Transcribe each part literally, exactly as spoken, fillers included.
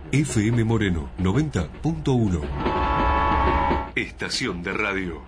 F M Moreno noventa punto uno. Estación de radio.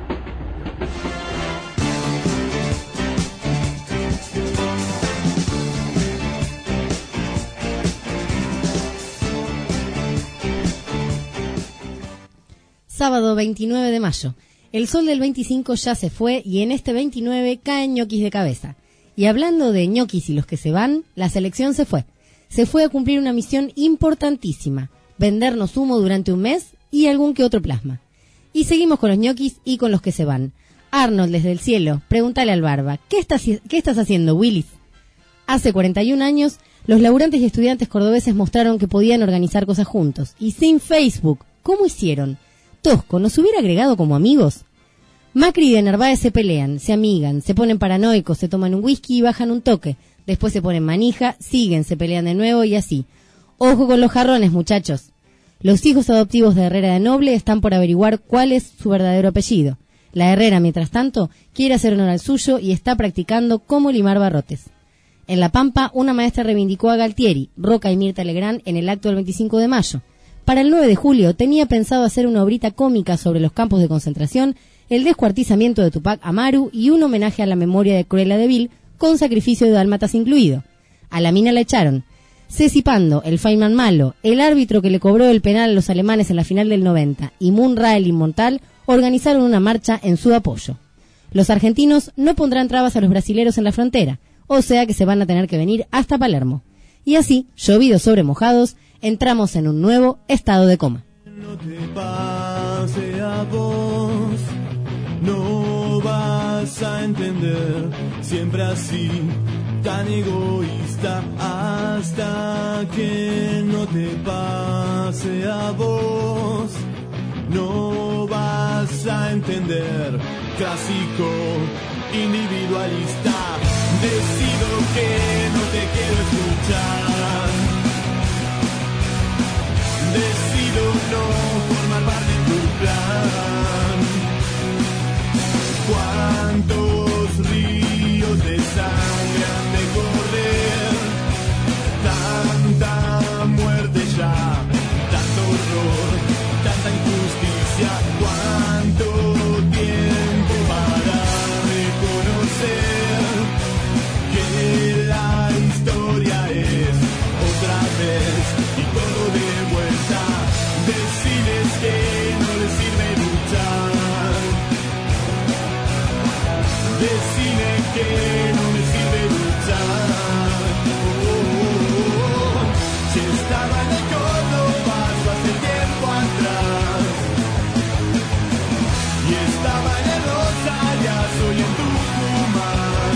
Sábado veintinueve de mayo. El sol del veinticinco ya se fue y en este veintinueve caen ñoquis de cabeza. Y hablando de ñoquis y los que se van, la selección se fue. Se fue a cumplir una misión importantísima, vendernos humo durante un mes y algún que otro plasma. Y seguimos con los ñoquis y con los que se van. Arnold, desde el cielo, pregúntale al Barba, ¿qué estás, qué estás haciendo, Willis? Hace cuarenta y un años, los laburantes y estudiantes cordobeses mostraron que podían organizar cosas juntos. Y sin Facebook, ¿cómo hicieron? Tosco, ¿nos hubiera agregado como amigos? Macri y de Narváez se pelean, se amigan, se ponen paranoicos, se toman un whisky y bajan un toque. Después se ponen manija, siguen, se pelean de nuevo y así. Ojo con los jarrones, muchachos. Los hijos adoptivos de Herrera de Noble están por averiguar cuál es su verdadero apellido. La Herrera, mientras tanto, quiere hacer honor al suyo y está practicando cómo limar barrotes. En La Pampa, una maestra reivindicó a Galtieri, Roca y Mirta Legrand en el acto del veinticinco de mayo. Para el nueve de julio tenía pensado hacer una obrita cómica sobre los campos de concentración, el descuartizamiento de Tupac Amaru y un homenaje a la memoria de Cruella de Vil, con sacrificio de dálmatas incluido. A la mina la echaron. Ceci Pando, el Feynman malo, el árbitro que le cobró el penal a los alemanes en la final del noventa, y Munra el inmortal, organizaron una marcha en su apoyo. Los argentinos no pondrán trabas a los brasileros en la frontera, o sea que se van a tener que venir hasta Palermo. Y así, llovidos sobre mojados, entramos en un nuevo estado de coma. No te pase a vos, no vas a entender, siempre así, tan egoísta, hasta que no te pase a vos, no vas a entender, clásico, individualista, decido que no te quiero escuchar. Decido no formar parte de tu plan. ¿Cuántos ríos de sangre han de correr? Tanta muerte ya, tanto horror, tanta injusticia. ¿Cuánto tiempo para reconocer que la historia es otra vez y todo de vuelta? Deciles que no les sirve luchar. Decile que no me sirve luchar. Oh, oh, oh. Si estaba en el Córdoba hace tiempo atrás y estaba en el Rosarias hoy en Tucumán.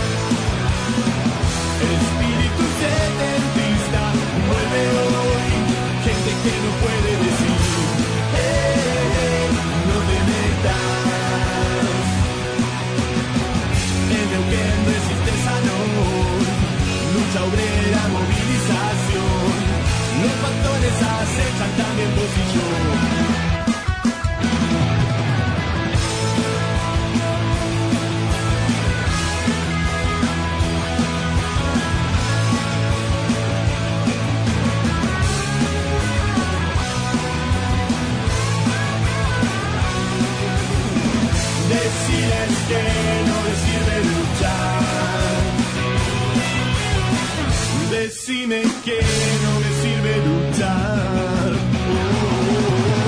Espíritu setentista vuelve hoy, gente que no puede decir, hey, no te metas. En Neuquén resiste Sanón, lucha obrera, movilización, los factores acechan también posición. Deciles que no les sirve luchar. Decime que no me sirve luchar. Oh, oh, oh.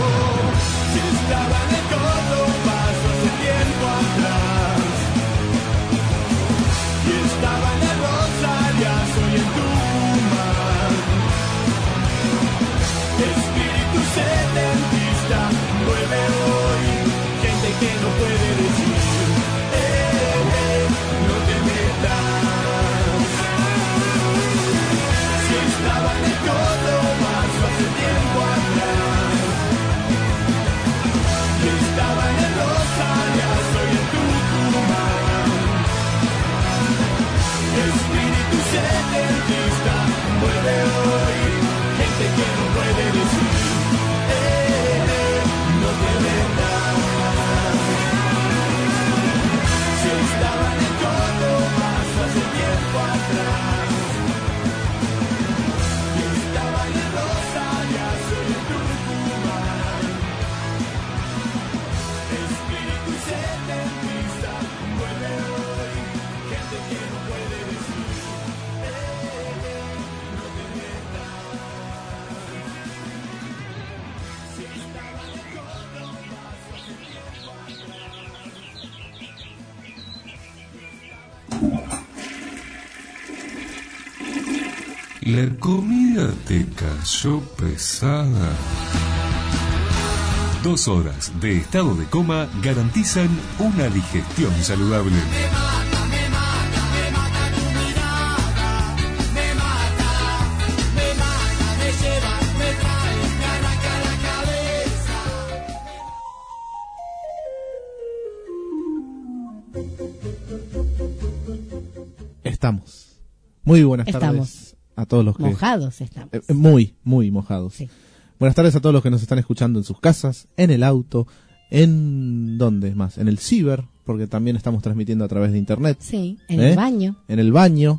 ¿La comida te cayó pesada? Dos horas de estado de coma garantizan una digestión saludable. Me mata, me mata, me mata tu mirada. Me mata, me mata, me lleva, me trae, me arranca la cabeza. Estamos. Muy buenas Estamos. tardes a todos los que... Mojados estamos. Eh, eh, muy, muy mojados. Sí. Buenas tardes a todos los que nos están escuchando en sus casas, en el auto, en... ¿dónde más? En el ciber, porque también estamos transmitiendo a través de internet. Sí, en ¿Eh? el baño. En el baño.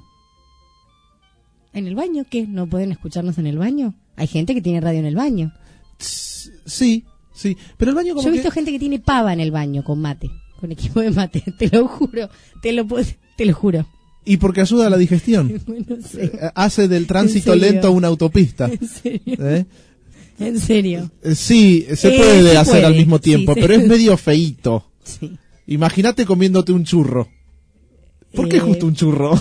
¿En el baño qué? ¿No pueden escucharnos en el baño? Hay gente que tiene radio en el baño. Tss, Sí, sí. Pero el baño como Yo he que... visto gente que tiene pava en el baño con mate, con equipo de mate, te lo juro, te lo puedo, te lo juro. Y porque ayuda a la digestión. Bueno, sí. Eh, Hace del tránsito ¿En serio? lento una autopista. En serio. ¿Eh? En serio. Eh, Sí, se Eh, puede se hacer puede, al mismo tiempo, sí, se pero es puede. medio feíto. Sí. Imagínate comiéndote un churro. ¿Por qué Eh, justo un churro?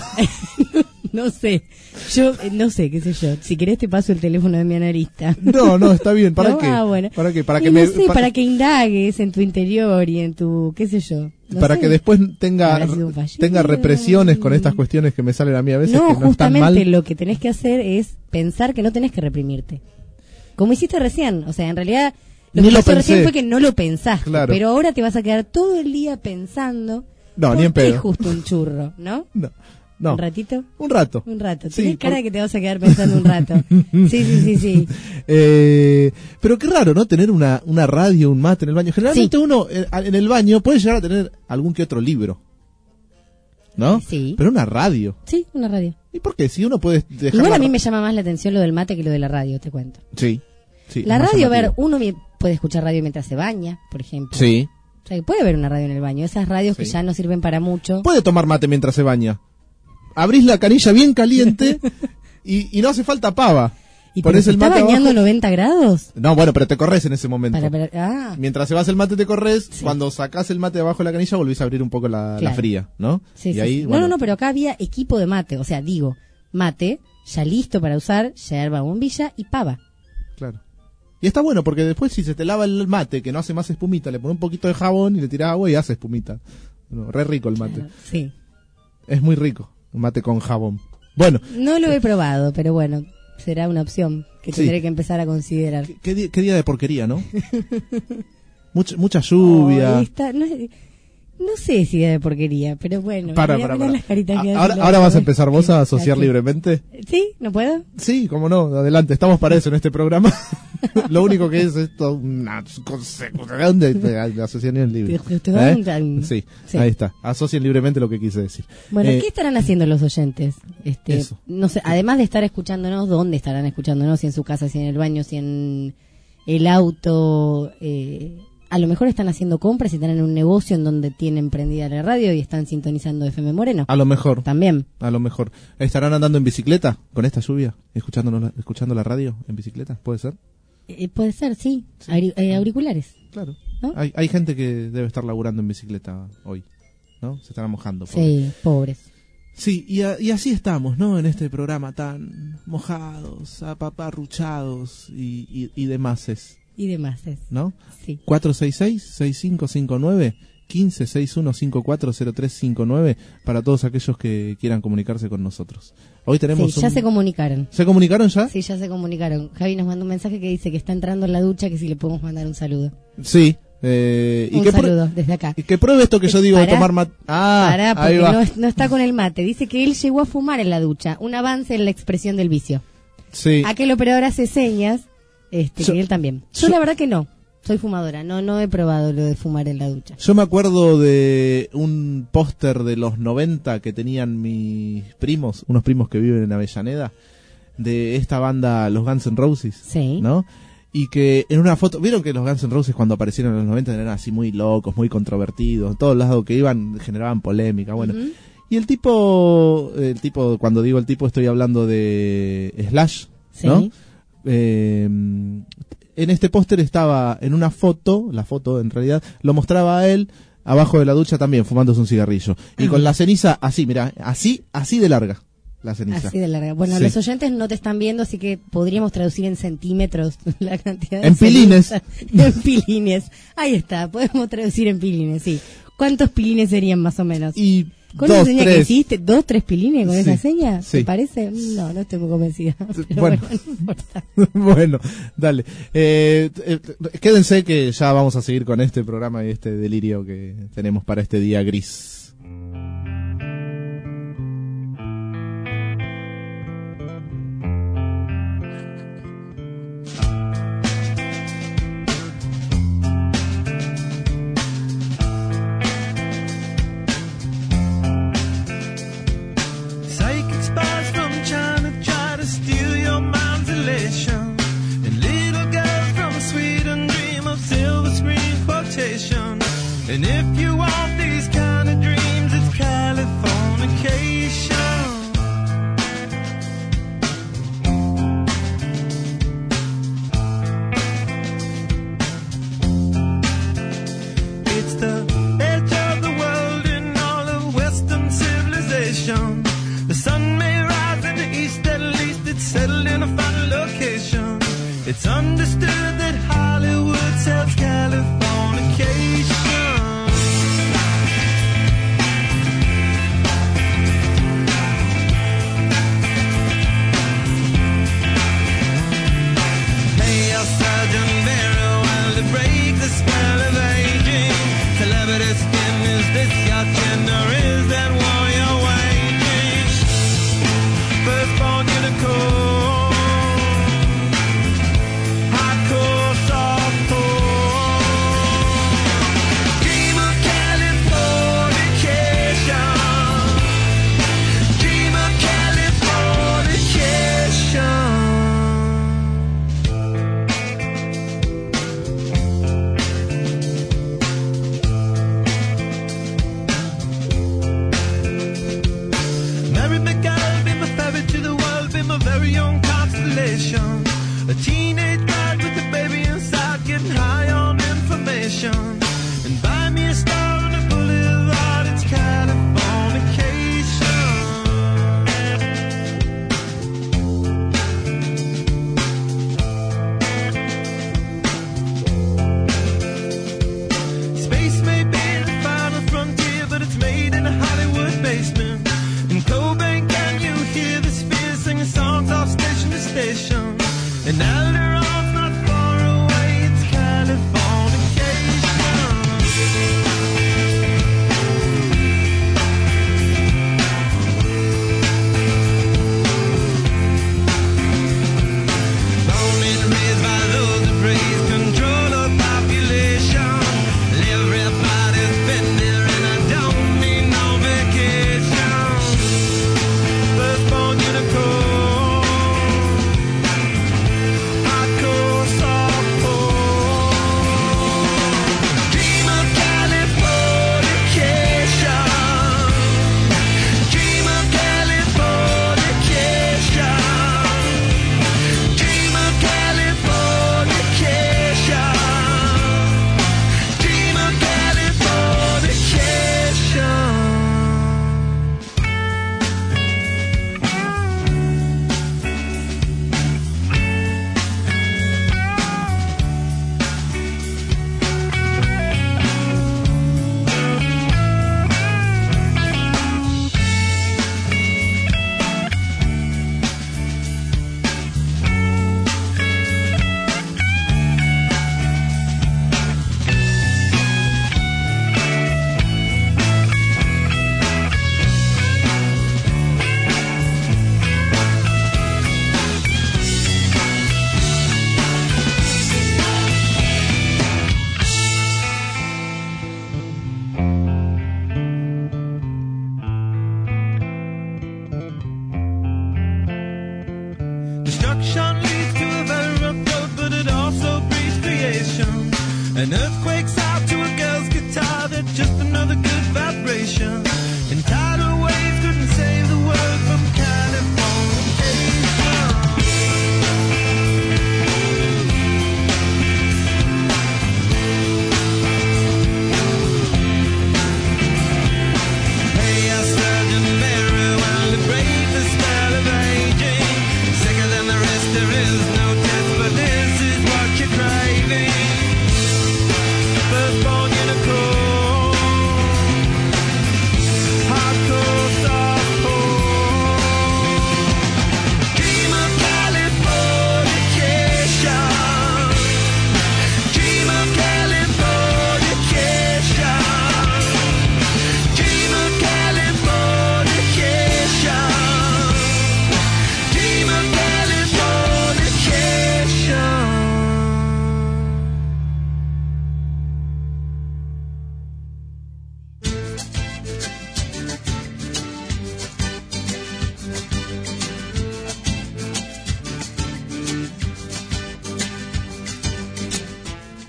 No sé. Yo eh, no sé, qué sé yo. Si querés te paso el teléfono de mi analista. No, no, está bien. ¿Para ¿No? qué? Ah, bueno. ¿Para qué? Para Y que no me sé, pa- para que indagues en tu interior y en tu, qué sé yo. No para sé. que después tenga Habrá sido un fallido. tenga represiones con estas cuestiones que me salen a mí a veces No, que no están justamente mal. lo que tenés que hacer es pensar que no tenés que reprimirte. Como hiciste recién. O sea, en realidad lo Ni que lo pasó recién pensé. fue que no lo pensaste. Claro. Pero ahora te vas a quedar todo el día pensando. No, ¿por ni en qué pedo. justo un churro, ¿no? No, no. ¿Un ratito? Un rato. Un rato. Sí, Tienes cara por- de que te vas a quedar pensando un rato. Sí, sí, sí, sí. Eh, pero qué raro, ¿no? Tener una, una radio, un mate en el baño. Generalmente Sí. uno eh, en el baño puede llegar a tener algún que otro libro. ¿no? Sí. Pero una radio. Sí, una radio. ¿Y por qué? Si uno puede dejar Igual la a mí ra- me llama más la atención lo del mate que lo de la radio, te cuento. Sí. sí, La es más radio, a ver, llamativo. uno bien- puede escuchar radio mientras se baña, por ejemplo. Sí. O sea, que puede haber una radio en el baño. Esas radios que Sí. ya no sirven para mucho. Puede tomar mate mientras se baña. Abrís la canilla bien caliente y, y no hace falta pava. ¿Y pero Pones se el está mate bañando abajo. noventa grados? No, bueno, pero te corres en ese momento. Para, para, ah, Mientras se vas el mate te corres, Sí. cuando sacás el mate debajo de la canilla volvés a abrir un poco la, la Claro. fría, ¿no? sí, y sí, ahí, sí. bueno, No, no, no, pero acá había equipo de mate. O sea, digo, mate, ya listo para usar, yerba bombilla y pava. Claro. Y está bueno porque después si se te lava el mate, que no hace más espumita, le pones un poquito de jabón y le tirás agua y hace espumita. No, re rico el mate. Claro, sí. Es muy rico, un mate con jabón. Bueno, No lo he probado, pero bueno, será una opción que Sí. tendré que empezar a considerar. qué, qué día, qué día de porquería, ¿no? mucha, mucha lluvia. Oh, esta- no, no sé si de porquería, pero bueno. Para, mirá- para, mirá para. las caritas que A- hace ahora, la ahora otra vas a vez. empezar vos a asociar Aquí. libremente. ¿Sí? ¿No puedo? Sí, cómo no, adelante, estamos para eso en este programa. Lo único que es esto, una consecución de, de, de asociación libre. Te- te dan ¿Eh? tan- Sí, sí. ahí está, asocien libremente lo que quise decir. Bueno, Eh, ¿qué estarán haciendo los oyentes? Este, Eso. no sé, además de estar escuchándonos, ¿dónde estarán escuchándonos? Si en su casa, si en el baño, si en el auto. Eh, a lo mejor están haciendo compras y están en un negocio en donde tienen prendida la radio y están sintonizando F M Moreno. A lo mejor, También. a lo mejor. ¿Estarán andando en bicicleta con esta lluvia? ¿Escuchándonos la- ¿Escuchando la radio en bicicleta? ¿Puede ser? Eh, puede ser, sí. Auri- eh, auriculares. Claro. ¿No? Hay, hay gente que debe estar laburando en bicicleta hoy, ¿no? Se estará mojando. pobre. Sí, pobres. Sí, y, a- y así estamos, ¿no? En este programa tan mojados, apaparruchados y, y, y demás, Y demás, es. ¿no? Sí. cuatro seis seis, seis cinco cinco nueve, uno cinco seis uno cinco cuatro cero tres cinco nueve para todos aquellos que quieran comunicarse con nosotros. Hoy tenemos Sí, ya un- se comunicaron. ¿Se comunicaron ya? Sí, ya se comunicaron. Javi nos mandó un mensaje que dice que está entrando en la ducha, que si le podemos mandar un saludo. Sí. eh, y, Un que prue- saludo desde acá. y que pruebe esto que yo digo de Pará. tomar mate. Ah, Pará, ahí porque va. no, es- no está con el mate. Dice que él llegó a fumar en la ducha. Un avance en la expresión del vicio. Sí. Aquel operador hace señas, este, Yo- que él también. Yo, yo- la verdad que no. Soy fumadora. No, no he probado lo de fumar en la ducha. Yo me acuerdo de un póster de los noventa que tenían mis primos, unos primos que viven en Avellaneda, de esta banda, los Guns N' Roses, Sí. ¿no? Y que en una foto, vieron que los Guns N' Roses cuando aparecieron en los noventa eran así muy locos, muy controvertidos, en todos lados que iban generaban polémica, bueno. Ujú. Y el tipo, el tipo, cuando digo el tipo estoy hablando de Slash, Sí. ¿no? Eh, en este póster estaba en una foto, la foto en realidad, lo mostraba a él abajo de la ducha también, fumándose un cigarrillo. Y Ah. con la ceniza así, mira, así, así de larga. la ceniza. Así de larga. Bueno, Sí. los oyentes no te están viendo, así que podríamos traducir en centímetros la cantidad de En pilines. ceniza. En pilines. Ahí está, podemos traducir en pilines, sí. ¿Cuántos pilines serían más o menos? Y ¿Con dos, esa seña tres. que hiciste? ¿Dos, tres pilines con Sí, esa seña? sí. ¿Te parece? No, no estoy muy convencida. Pero Bueno. bueno, no importa. Bueno, dale. Eh, eh, quédense que ya vamos a seguir con este programa y este delirio que tenemos para este día gris. Psychic spies from China try to steal your mind's elation. And little girls from Sweden dream of silver screen quotation. And if you want these kind of dreams, it's Californication. It's the edge of the world in all of Western civilization. The sun may rise in the east, at least it's settled in a final location. It's understood that Hollywood sells Californication. Pay your surgeon very well to break the spell of aging. Celebrity skin, is this your chin or is that war you're waging? Firstborn unicorn, hardcore, softcore. Dream of Californication. Dream of Californication. Mary McGill, be my ferry to the world, be my very own constellation. A teenage bride with a baby inside, getting high on information. And buy me a star on the boulevard, it's Californication. Space may be the final frontier, but it's made in a Hollywood basement. In Cobain, can you hear the Spears singing songs off station to station? And Alderon's not far away, it's Californication. Born and raised by those that praise control of population. Everybody's been there and I don't need no vacation. Firstborn unicorn,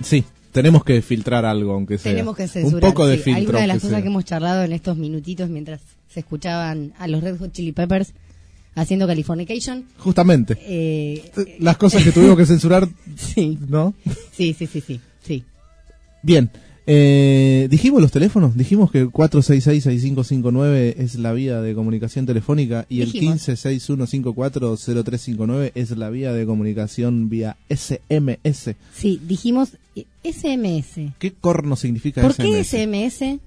Sí, tenemos que filtrar algo, aunque sea. Tenemos que censurar. Un poco de sí. filtro. Algunas de las aunque cosas sea. que hemos charlado en estos minutitos mientras se escuchaban a los Red Hot Chili Peppers haciendo Californication. Justamente. Eh, Las cosas que tuvimos que censurar, sí, ¿no? sí, sí, sí, sí, sí. Bien. Eh, dijimos los teléfonos, dijimos que cuatro seis seis, seis cinco cinco nueve es la vía de comunicación telefónica y Dijimos. el quince seis uno cinco cuatro cero tres cinco nueve es la vía de comunicación vía S M S. Sí, dijimos eh, S M S. ¿Qué corno significa ¿Por S M S? qué S M S?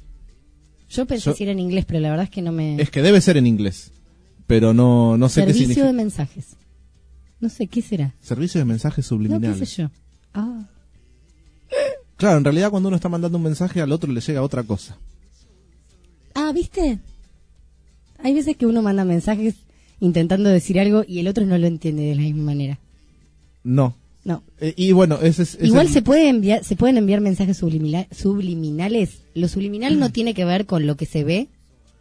Yo pensé Yo- si era en inglés, pero la verdad es que no me... Es que debe ser en inglés, pero no, no sé qué Servicio significa. de mensajes. No sé, ¿qué será? Servicio de mensajes No, subliminales. qué sé yo. Ah, Claro, en realidad cuando uno está mandando un mensaje al otro le llega otra cosa. ah, ¿viste? Hay veces que uno manda mensajes intentando decir algo y el otro no lo entiende de la misma manera. No. No. Eh, y bueno, ese es... es Igual el- se puede enviar, se pueden enviar mensajes sublimina- subliminales. Lo subliminal Mm. no tiene que ver con lo que se ve.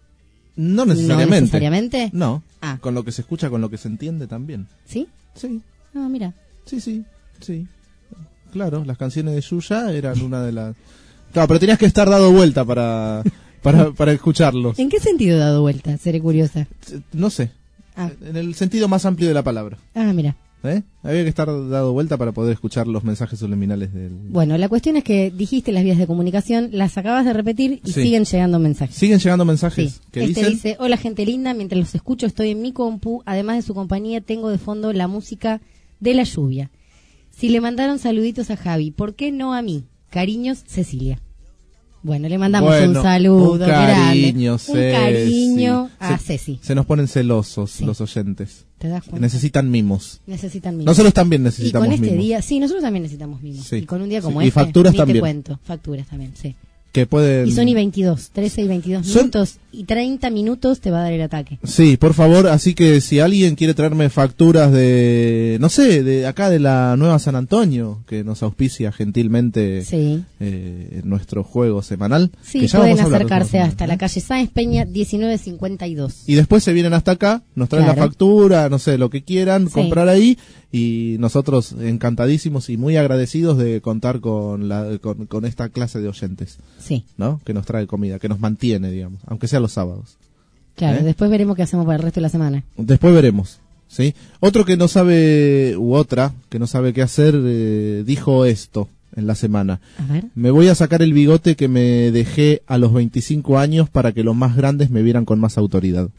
No No necesariamente. necesariamente. No. Ah. Con lo que se escucha, con lo que se entiende también. ¿Sí? Sí, Ah, mira. sí, sí, sí. Claro, las canciones de Yuya eran una de las... Claro, pero tenías que estar dado vuelta para, para, para escucharlos. ¿En qué sentido dado vuelta? Seré curiosa. No sé, Ah, en el sentido más amplio de la palabra. ah mira. ¿Eh? Había que estar dado vuelta para poder escuchar los mensajes subliminales del... Bueno, la cuestión es que dijiste las vías de comunicación, las acabas de repetir y Sí. siguen llegando mensajes. ¿Siguen llegando mensajes Sí. que Este dicen? dice, hola gente linda, mientras los escucho estoy en mi compu, además de su compañía tengo de fondo la música de la lluvia. Si le mandaron saluditos a Javi, ¿por qué no a mí? Cariños, Cecilia. Bueno, le mandamos Bueno, un saludo un grande. cariño, Un Ceci. cariño a Se- Ceci. Se nos ponen celosos Sí. los oyentes. ¿Te das cuenta? Necesitan mimos. Necesitan mimos. Nosotros también Y necesitamos con este mimos. día, sí, nosotros también necesitamos mimos. Sí. Y con un día como Sí. Y este, facturas ni te también. cuento. Facturas también, sí. Que pueden... Y son y veintidós, trece y veintidós Son- minutos y treinta minutos te va a dar el ataque. Sí, por favor, así que si alguien quiere traerme facturas de, no sé, de acá de la Nueva San Antonio, que nos auspicia gentilmente Sí. eh, nuestro juego semanal. Sí, que ya pueden vamos a hablar de acercarse juegos hasta semanales, la calle Sáenz Peña diecinueve cincuenta y dos. Y después se vienen hasta acá, nos traen Claro. la factura, no sé, lo que quieran, Sí. comprar ahí, y nosotros encantadísimos y muy agradecidos de contar con, la, con, con esta clase de oyentes, Sí, ¿no? Que nos trae comida, que nos mantiene, digamos, aunque sea los sábados. claro. ¿Eh? Después veremos qué hacemos para el resto de la semana. Después veremos, ¿sí? Otro que no sabe, u otra, que no sabe qué hacer, eh, dijo esto en la semana. A ver. Me voy a sacar el bigote que me dejé a los veinticinco años para que los más grandes me vieran con más autoridad.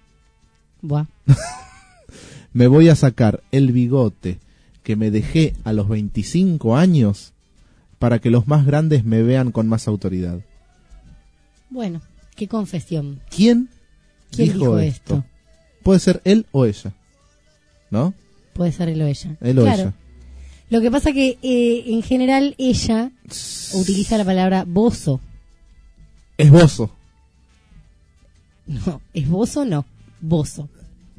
Buah. Me voy a sacar el bigote que me dejé a los veinticinco años para que los más grandes me vean con más autoridad. Bueno, qué confesión. ¿Quién, ¿Quién dijo esto? Puede ser él o ella, ¿no? Puede ser él o ella. Él o Claro. ella. Lo que pasa que eh, en general ella utiliza la palabra bozo. Esbozo. No, esbozo no, bozo.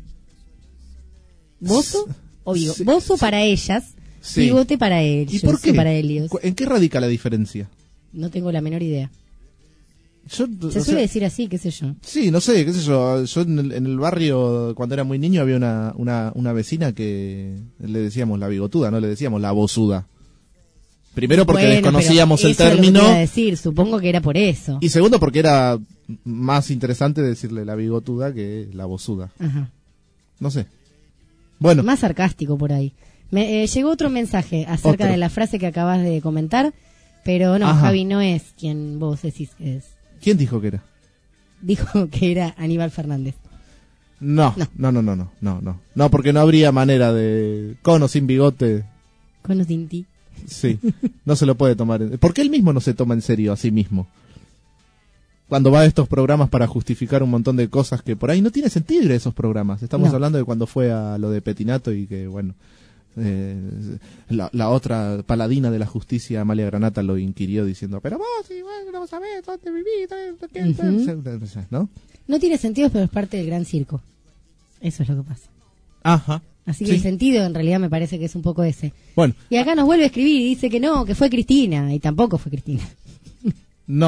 ¿Bozo o bigote? Sí, Bozo sí. para ellas, Sí. bigote para él. ¿Y por qué? Para Helios. ¿En qué radica la diferencia? No tengo la menor idea. Yo, Se o suele sea, decir así, qué sé yo. sí, no sé, qué sé yo. Yo en el, en el barrio, cuando era muy niño, había una, una, una vecina que le decíamos la bigotuda, no le decíamos la bozuda. Primero porque Bueno, desconocíamos pero el eso es lo que término. te iba a decir, supongo que era por eso. Y segundo porque era más interesante decirle la bigotuda que la bozuda. Ajá. No sé. Bueno, Más sarcástico por ahí. Me, eh, llegó otro mensaje acerca Otro. de la frase que acabas de comentar, pero no, Ajá. Javi no es quien vos decís que es. ¿quién dijo que era? Dijo que era Aníbal Fernández. No, No. no, no, no, no, no, no. No, porque no habría manera de, con o sin bigote, Con o sin ti. sí, no se lo puede tomar. en- Porque él mismo no se toma en serio a sí mismo. Cuando va a estos programas para justificar un montón de cosas que por ahí no tiene sentido ir a esos programas. Estamos No. hablando de cuando fue a lo de Petinato y que, bueno, eh, la, la otra paladina de la justicia, Amalia Granata, lo inquirió diciendo, pero vos, sí, bueno, no sabés dónde viví, Ujú. ¿no? No tiene sentido, pero es parte del gran circo. Eso es lo que pasa. Ajá. Así que Sí. el sentido en realidad me parece que es un poco ese. Bueno, Y acá nos vuelve a escribir y dice que no, que fue Cristina. Y tampoco fue Cristina. no.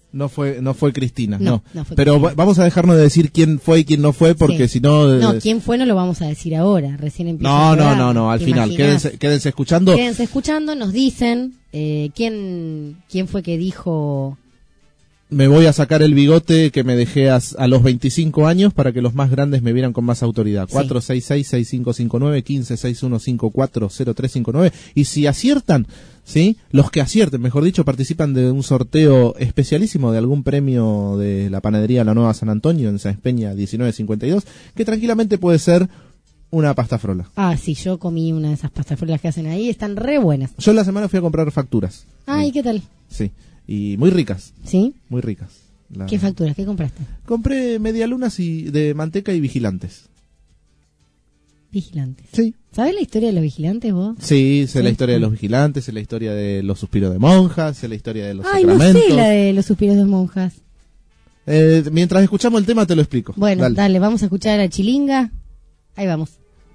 No fue, no fue Cristina, no. No, no fue Pero Cristina. va- vamos a dejarnos de decir quién fue y quién no fue, porque Sí. si no... eh, No, quién fue no lo vamos a decir ahora, recién empieza no, el no, programa. no, no, al ¿Te final. imaginás? Quédense, quédense escuchando. Quédense escuchando, nos dicen eh, quién quién fue que dijo... Me voy a sacar el bigote que me dejé a, a los veinticinco años para que los más grandes me vieran con más autoridad. Sí. cuatro seis seis, seis cinco cinco nueve, uno cinco seis uno cinco cuatro cero tres cinco nueve. Y si aciertan, ¿sí? Los que acierten, mejor dicho, participan de un sorteo especialísimo de algún premio de la panadería La Nueva San Antonio en Sáenz Peña diecinueve cincuenta y dos, que tranquilamente puede ser una pasta frola. Ah, sí, yo comí una de esas pastas fritas que hacen ahí, están re buenas. Yo en la semana fui a comprar facturas. Ay, ¿qué tal? Sí. Y muy ricas, ¿Sí? muy ricas. La- ¿Qué facturas? ¿Qué compraste? Compré medialunas y de manteca y vigilantes. Vigilantes. Sí. ¿Sabés la historia de los vigilantes vos? Sí, sé Sí. la historia de los vigilantes, sé la historia de los suspiros de monjas, sé la historia de los Ay, no sacramentos. sé la de los suspiros de monjas. Eh, mientras escuchamos el tema te lo explico. Bueno, Dale. dale, vamos a escuchar a Chilinga. Ahí vamos.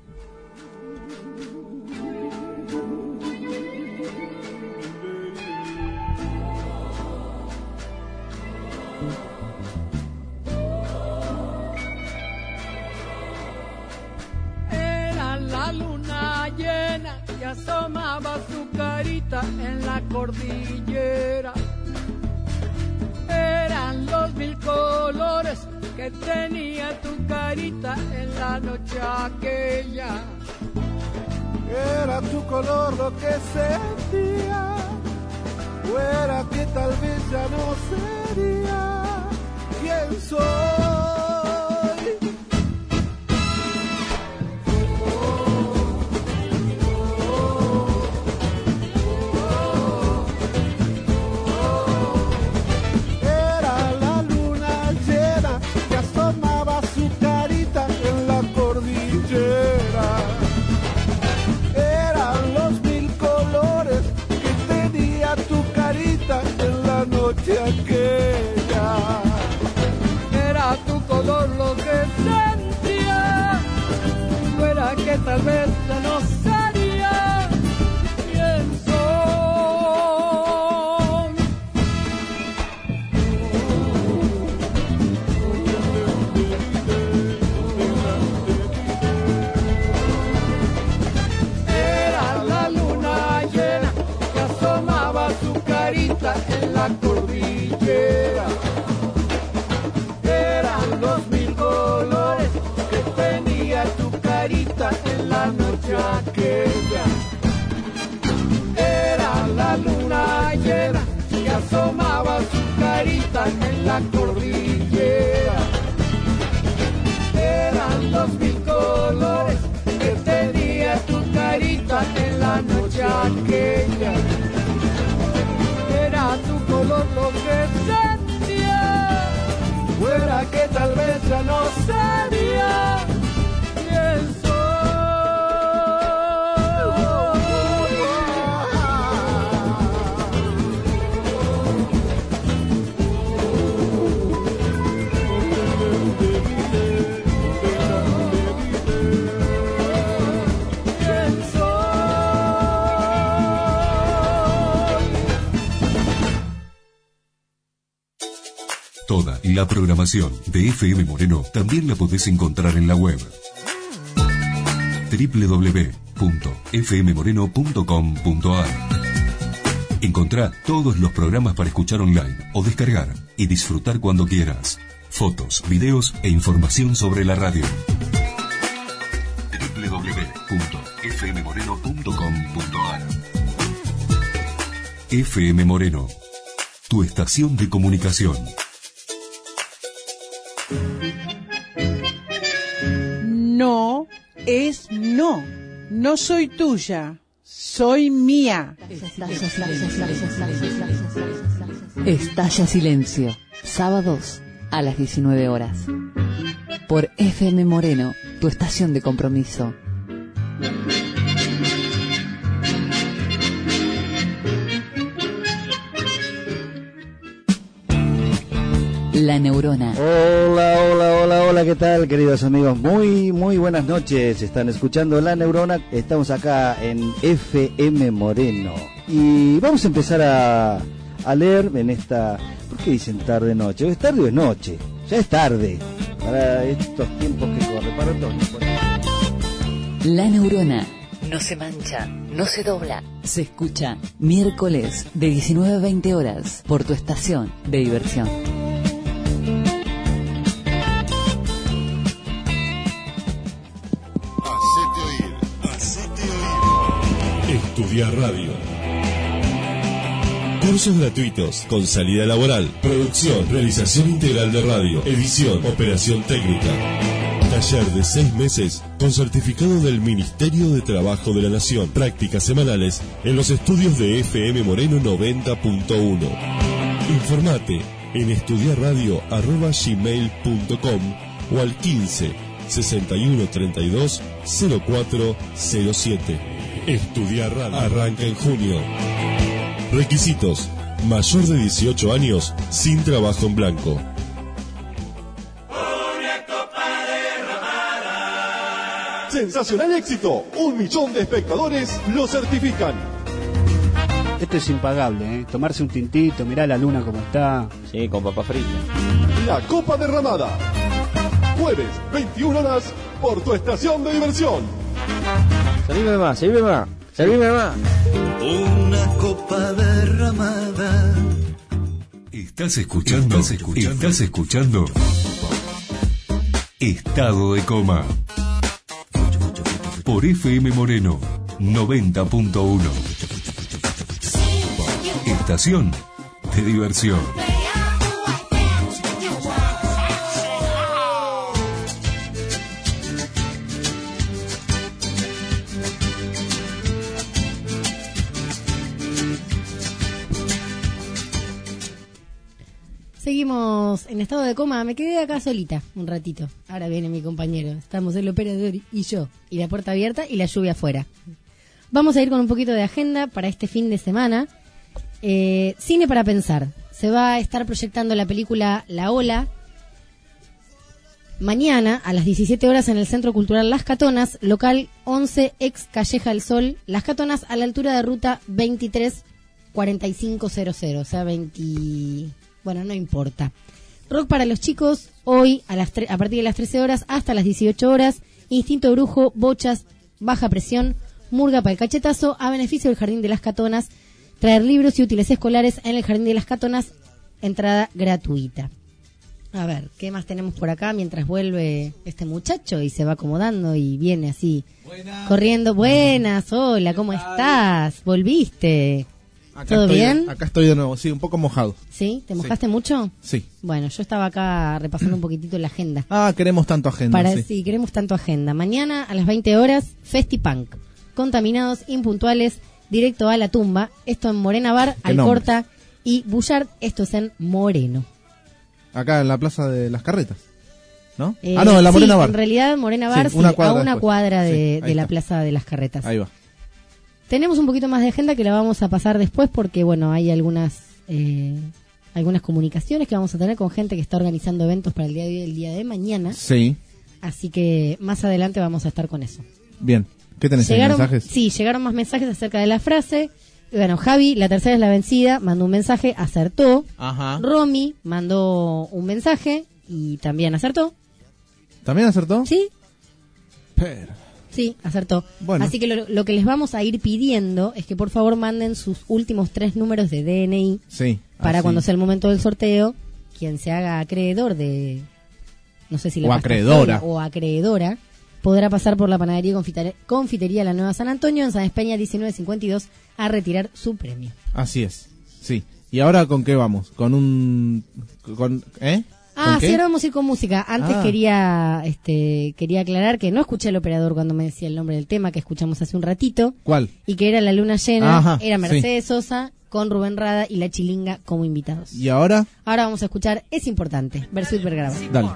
Era la luna llena y asomaba su carita en la cordillera. Eran los mil colores que tenía tu carita en la noche aquella. Era tu color lo que sentía, o era que tal vez ya no sería quien soy. Era la luna llena que asomaba su carita en la cordillera. Eran los mil colores que tenía tu carita en la noche aquella. Era tu color lo que sentía, fuera que tal vez ya no sería quien soy. Era la luna llena que asomaba su carita en la cordillera. Eran los mil colores que tenía tu carita en la noche aquella. Era la luna llena que asomaba su carita en la cordillera. Eran los mil colores que tenía tu carita en la noche aquella. Era tu color lo que sentía, fuera que tal vez ya no sería quien soy. ¿Quién soy? Toda la programación de F M Moreno también la podés encontrar en la web doble u doble u doble u punto f m moreno punto com punto a r. Encontrá todos los programas para escuchar online o descargar y disfrutar cuando quieras. Fotos, videos e información sobre la radio. doble u doble u doble u punto f m moreno punto com punto a r. F M Moreno, tu estación de comunicación. No es no. No soy tuya. Soy mía. Estalla Silencio, sábados a las diecinueve horas. Por F M Moreno, tu estación de compromiso. La Neurona. Hola, hola, hola, hola, ¿qué tal, queridos amigos? Muy, muy buenas noches. Están escuchando La Neurona. Estamos acá en F M Moreno. Y vamos a empezar a, a leer en esta... ¿Qué dicen tarde noche? ¿Es tarde o es noche? Ya es tarde. Para estos tiempos que corren, para todos. La Neurona no se mancha, no se dobla. Se escucha miércoles de diecinueve a veinte horas por tu estación de diversión. Hacete oír, hacete oír. Estudiar radio. Cursos gratuitos con salida laboral, producción, realización integral de radio, edición, operación técnica. Taller de seis meses con certificado del Ministerio de Trabajo de la Nación. Prácticas semanales en los estudios de F M Moreno noventa punto uno. Informate en estudiarradio arroba gmail punto com o al quince sesenta y uno treinta y dos cero cuatro cero siete. Estudiar radio arranca en junio. Requisitos: mayor de dieciocho años sin trabajo en blanco. Sensacional éxito, un millón de espectadores lo certifican. Esto es impagable, ¿eh? Tomarse un tintito, mirar la luna como está. Sí, con papa frita. La Copa Derramada. Jueves, veintiuna horas, por tu estación de diversión. Servime más, servime más, servime más. Una copa derramada. Estás escuchando, estás escuchando, estás escuchando Estado de Coma por F M Moreno noventa punto uno. Estación de diversión. Seguimos en estado de coma. Me quedé acá solita un ratito. Ahora viene mi compañero. Estamos el operador y yo. Y la puerta abierta y la lluvia afuera. Vamos a ir con un poquito de agenda para este fin de semana. Eh, cine para pensar. Se va a estar proyectando la película La Ola mañana a las diecisiete horas en el Centro Cultural Las Catonas, local once, ex Calleja del Sol. Las Catonas, a la altura de ruta veintitrés cuarenta y cinco cero cero. O sea, veinte... Bueno, no importa. Rock para los chicos, hoy a, las tre- a partir de las trece horas hasta las dieciocho horas. Instinto Brujo, Bochas, Baja Presión, Murga para el Cachetazo, a beneficio del Jardín de las Catonas. Traer libros y útiles escolares en el Jardín de las Catonas, entrada gratuita. A ver, ¿qué más tenemos por acá mientras vuelve este muchacho y se va acomodando y viene así, buenas, corriendo? Buenas, hola, ¿cómo estás? ¿Volviste? Acá ¿Todo estoy, bien? Acá estoy de nuevo, sí, un poco mojado. ¿Sí? ¿Te mojaste sí. mucho? Sí. Bueno, yo estaba acá repasando un poquitito la agenda. Ah, queremos tanto agenda. Para, sí. sí, queremos tanto agenda. Mañana a las veinte horas, Festipunk. Contaminados, impuntuales, directo a la tumba. Esto en Morena Bar, Alcorta y Bullard. Esto es en Moreno. Acá en la Plaza de las Carretas, ¿no? Eh, ah, no, en la Morena sí, Bar. En realidad, Morena Bar, sí, una sí, cuadra a una después. cuadra de, sí, de la está. Plaza de las Carretas. Ahí va. Tenemos un poquito más de agenda que la vamos a pasar después porque, bueno, hay algunas eh, algunas comunicaciones que vamos a tener con gente que está organizando eventos para el día de hoy y el día de mañana. Sí. Así que más adelante vamos a estar con eso. Bien. ¿Qué tenés en llegaron, mensajes? Sí, llegaron más mensajes acerca de la frase. Bueno, Javi, la tercera es la vencida, mandó un mensaje, acertó. Ajá. Romy mandó un mensaje y también acertó. ¿También acertó? Sí. Pero... Sí, acertó. Bueno. Así que lo, lo que les vamos a ir pidiendo es que por favor manden sus últimos tres números de D N I. Sí. Para así. cuando sea el momento del sorteo, quien se haga acreedor de, no sé si la o pasta acreedora sola o acreedora, podrá pasar por la panadería y confitería, confitería La Nueva San Antonio en San Espeña diecinueve cincuenta y dos a retirar su premio. Así es. Sí. ¿Y ahora con qué vamos? Con un con ¿eh? Ah, sí, ahora vamos a ir con música. Antes ah. quería este quería aclarar que no escuché al operador cuando me decía el nombre del tema que escuchamos hace un ratito. ¿Cuál? Y que era La Luna Llena, Ajá, era Mercedes sí. Sosa con Rubén Rada y La Chilinga como invitados. ¿Y ahora? Ahora vamos a escuchar Es Importante, Versuit Vergara. Dale.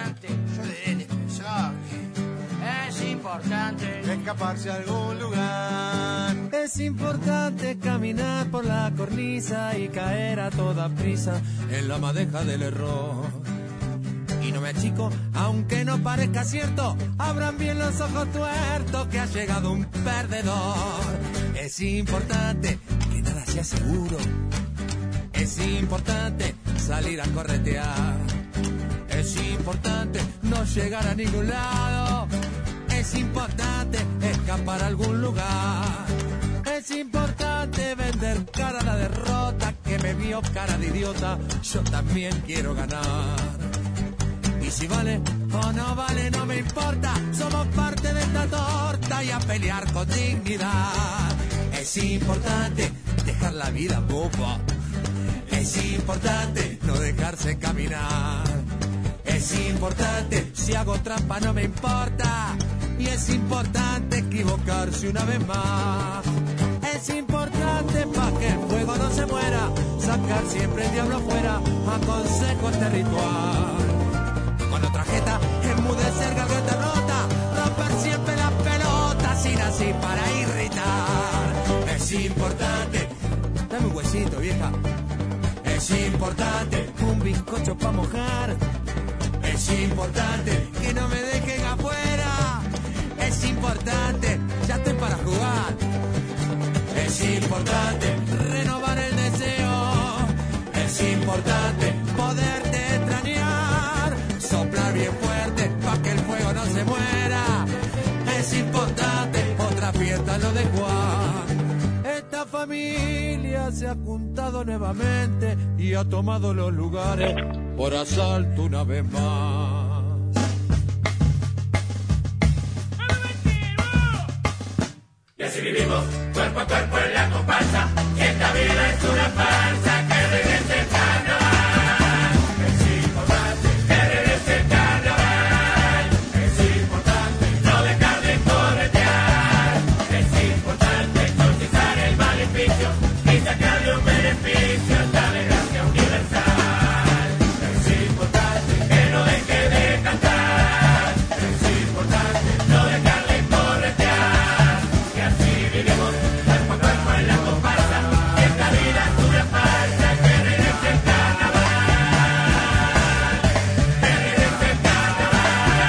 Es importante escaparse a algún lugar. Es importante caminar por la cornisa y caer a toda prisa en la madeja del error. Y no me achico, aunque no parezca cierto, abran bien los ojos tuertos que ha llegado un perdedor. Es importante que nada sea seguro. Es importante salir a corretear. Es importante no llegar a ningún lado. Es importante escapar a algún lugar. Es importante vender cara a la derrota, que me vio cara de idiota, yo también quiero ganar. Y si vale o no vale no me importa, somos parte de esta torta y a pelear con dignidad. Es importante dejar la vida boba. Es importante no dejarse caminar. Es importante, si hago trampa no me importa. Y es importante equivocarse una vez más. Es importante pa' que el fuego no se muera, sacar siempre el diablo afuera, aconsejo este ritual. Con otra jeta, enmudecer garganta rota, romper siempre las pelotas, ir así para irritar. Es importante, dame un huesito vieja. Es importante, un bizcocho pa' mojar. Es importante, que no me dejen afuera. Es importante, ya estoy para jugar. Es importante renovar el deseo. Es importante poderte extrañar. Soplar bien fuerte pa' que el fuego no se muera. Es importante otra fiesta lo de Juan. Esta familia se ha juntado nuevamente y ha tomado los lugares por asalto una vez más. Y así vivimos, cuerpo a cuerpo en la comparsa. Esta vida es una farsa, que regrese el carnaval. Es importante que regrese el carnaval. Es importante no dejar de corretear. Es importante exorcizar el maleficio y sacarle un beneficio a esta desgracia universal. Es importante que no deje de cantar. Es importante no dejarle corretear. Y así vivimos, cuerpo a cuerpo en la comparsa. Esta vida es una farsa, que regrese el carnaval. Que regrese el carnaval.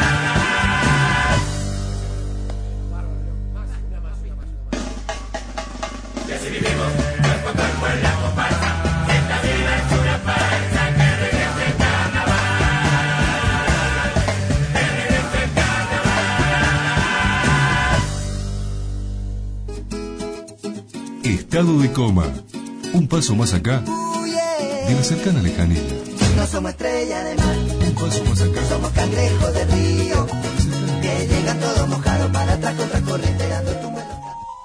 Y así vivimos, cuerpo a cuerpo en la comparsa. Esta vida es una farsa, que regrese el carnaval. Que regrese el carnaval. Estado de coma. Un paso más acá de la cercana lejanía. No somos estrella de mar, Un paso más acá. somos cangrejos de río, que llegan todos mojados para atrás contra corriente dando tu vuelo.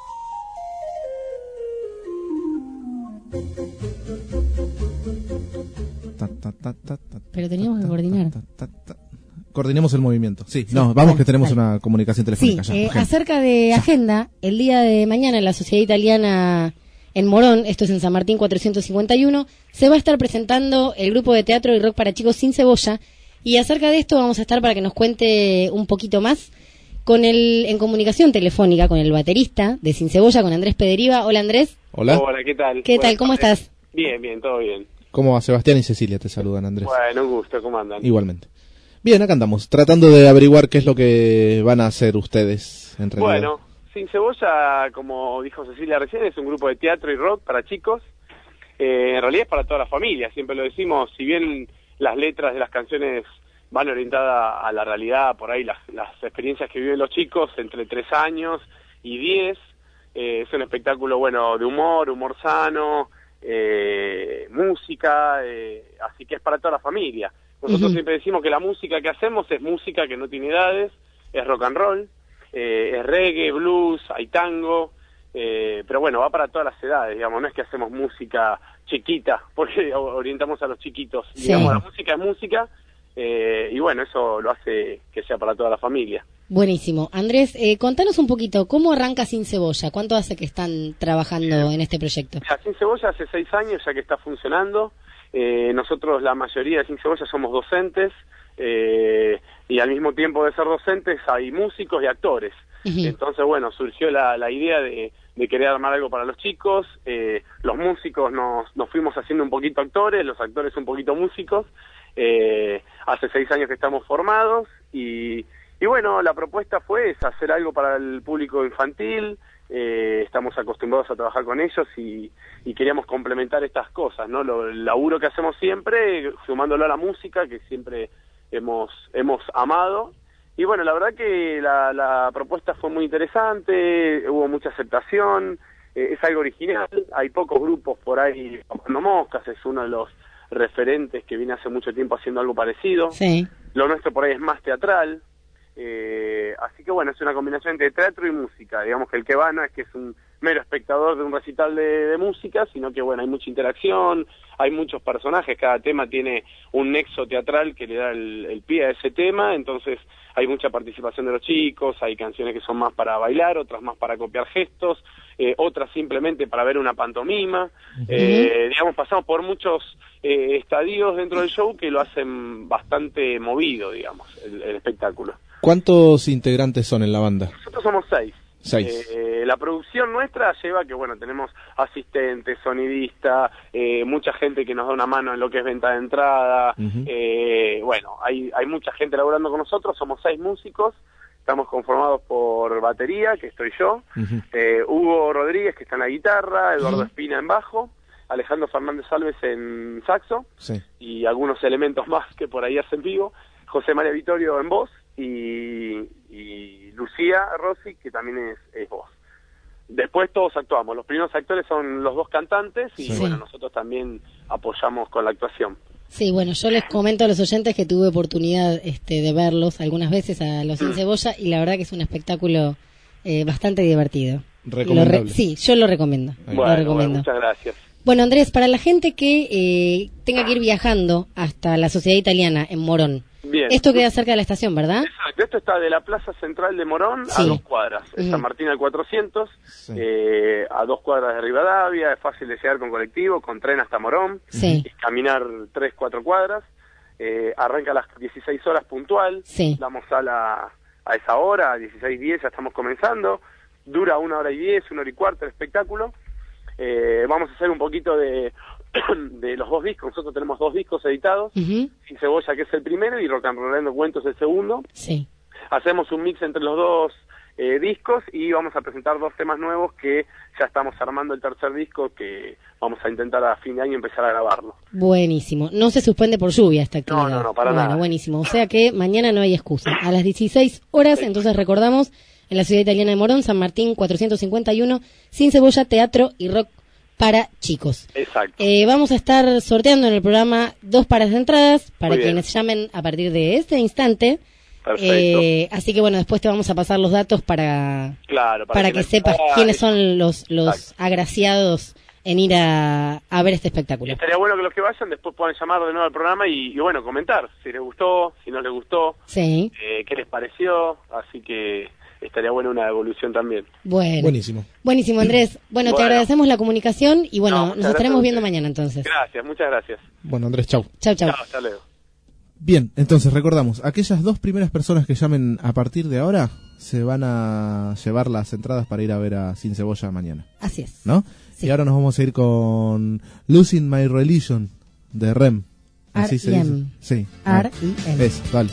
Ta, ta, ta, ta, ta, Pero teníamos que coordinar. ta, ta, ta. Coordinemos el movimiento. Sí, no, vamos que tenemos dale. una comunicación Sí, telefónica ya. eh, Urgente. acerca de agenda, el día de mañana en la Sociedad Italiana en Morón, esto es en San Martín cuatrocientos cincuenta y uno, se va a estar presentando el grupo de teatro y rock para chicos Sin Cebolla, y acerca de esto vamos a estar para que nos cuente un poquito más con el en comunicación telefónica con el baterista de Sin Cebolla, con Andrés Pederiva. Hola Andrés. Hola. Hola, ¿qué tal? ¿Qué Buenas tal? ¿Cómo tardes. estás? Bien, bien, todo bien. ¿Cómo va? Sebastián y Cecilia te saludan, Andrés. Bueno, un gusto, ¿cómo andan? Igualmente. Bien, acá andamos, tratando de averiguar qué es lo que van a hacer ustedes en realidad. Bueno, Sin Cebolla, como dijo Cecilia recién, es un grupo de teatro y rock para chicos. Eh, en realidad es para toda la familia, siempre lo decimos, si bien las letras de las canciones van orientadas a la realidad, por ahí las, las experiencias que viven los chicos entre tres años y diez, eh, es un espectáculo, bueno, de humor, humor sano, eh, música, eh, así que es para toda la familia. Nosotros Uh-huh. siempre decimos que la música que hacemos es música que no tiene edades, es rock and roll, eh, es reggae, blues, hay tango, eh, pero bueno, va para todas las edades, digamos, no es que hacemos música chiquita, porque orientamos a los chiquitos, Sí. digamos, la música es música, eh, y bueno, eso lo hace que sea para toda la familia. Buenísimo. Andrés, eh, contanos un poquito, ¿cómo arranca Sin Cebolla? ¿Cuánto hace que están trabajando en este proyecto? Ya, Sin Cebolla hace seis años ya que está funcionando. Eh, nosotros, la mayoría de Sin Cebolla, somos docentes, eh, y al mismo tiempo de ser docentes hay músicos y actores. Ujú. Entonces, bueno, surgió la, la idea de, de querer armar algo para los chicos. Eh, los músicos nos, nos fuimos haciendo un poquito actores, los actores un poquito músicos. Eh, hace seis años que estamos formados y, y bueno, la propuesta fue esa, hacer algo para el público infantil, eh, estamos acostumbrados a trabajar con ellos y, y queríamos complementar estas cosas, ¿no? Lo, el laburo que hacemos siempre, sumándolo a la música, que siempre hemos, hemos amado. Y bueno, la verdad que la, la propuesta fue muy interesante, hubo mucha aceptación, eh, es algo original, hay pocos grupos por ahí, Comando Moscas es uno de los referentes que viene hace mucho tiempo haciendo algo parecido. Sí. Lo nuestro por ahí es más teatral, eh, así que bueno, es una combinación entre teatro y música. Digamos que el que va no es que es un mero espectador de un recital de, de música, sino que bueno, hay mucha interacción, hay muchos personajes, cada tema tiene un nexo teatral que le da el, el pie a ese tema, entonces hay mucha participación de los chicos, hay canciones que son más para bailar, otras más para copiar gestos, eh, otras simplemente para ver una pantomima. Uh-huh. eh, digamos, pasamos por muchos eh, estadios dentro del show que lo hacen bastante movido, digamos, el, el espectáculo. ¿Cuántos integrantes son en la banda? Nosotros somos seis. Seis. Eh, la producción nuestra lleva que, bueno, tenemos asistentes, sonidista, eh, mucha gente que nos da una mano en lo que es venta de entrada. Uh-huh. eh, bueno, hay, hay mucha gente laburando con nosotros, somos seis músicos, estamos conformados por batería, que estoy yo, uh-huh. eh, Hugo Rodríguez, que está en la guitarra, Eduardo uh-huh. Espina en bajo, Alejandro Fernández Alves en saxo, sí. y algunos elementos más que por ahí hacen vivo, José María Vittorio en voz, y, y Lucía Rossi, que también es, es voz. Después todos actuamos, los primeros actores son los dos cantantes y sí. bueno, nosotros también apoyamos con la actuación. Sí, bueno, yo les comento a los oyentes que tuve oportunidad este, de verlos algunas veces a los Sin Cebolla y la verdad que es un espectáculo eh, bastante divertido. Recomendable. Re- sí, yo lo recomiendo. Bueno, lo recomiendo. Bueno, muchas gracias. Bueno, Andrés, para la gente que eh, tenga que ir viajando hasta la Sociedad Italiana en Morón, bien. Esto queda cerca de la estación, ¿verdad? Exacto, esto está de la Plaza Central de Morón sí. a dos cuadras, es uh-huh. San Martín al cuatrocientos, sí. eh, a dos cuadras de Rivadavia, es fácil de llegar con colectivo, con tren hasta Morón, sí. y caminar tres, cuatro cuadras, eh, arranca a las dieciséis horas puntual, sí. damos a, la, a esa hora, a dieciséis diez ya estamos comenzando, dura una hora y diez, una hora y cuarto el espectáculo. Eh, vamos a hacer un poquito de, de los dos discos. Nosotros tenemos dos discos editados, uh-huh. Sin Cebolla, que es el primero, y Rock and Rollando Cuentos el segundo. Sí. Hacemos un mix entre los dos eh, discos y vamos a presentar dos temas nuevos que ya estamos armando el tercer disco, que vamos a intentar a fin de año empezar a grabarlo. Buenísimo. No se suspende por lluvia esta actividad. No, no, no, para bueno, nada. Buenísimo. O sea que mañana no hay excusa. A las dieciséis horas, entonces recordamos, en la Ciudad Italiana de Morón, San Martín cuatrocientos cincuenta y uno, Sin Cebolla, teatro y rock para chicos. Exacto. Eh, vamos a estar sorteando en el programa dos pares de entradas para quienes llamen a partir de este instante. Perfecto. Eh, así que bueno, después te vamos a pasar los datos para, claro, para, para que, que sepas pueda... quiénes son los, los agraciados en ir a, a ver este espectáculo. Y estaría bueno que los que vayan después puedan llamar de nuevo al programa y, y bueno, comentar si les gustó, si no les gustó, sí. eh, qué les pareció, así que estaría bueno una evolución también. Bueno. Buenísimo. Buenísimo, Andrés. Bueno, bueno. te agradecemos la comunicación y bueno, no, nos estaremos viendo mañana entonces. Gracias, muchas gracias. Bueno, Andrés, chau. Chau, chau. Chau, hasta luego. Bien, entonces recordamos, aquellas dos primeras personas que llamen a partir de ahora se van a llevar las entradas para ir a ver a Sin Cebolla mañana. Así es. ¿No? Sí. Y ahora nos vamos a ir con Losing My Religion de R E M. Así se dice. Sí. R I M. Eso, dale.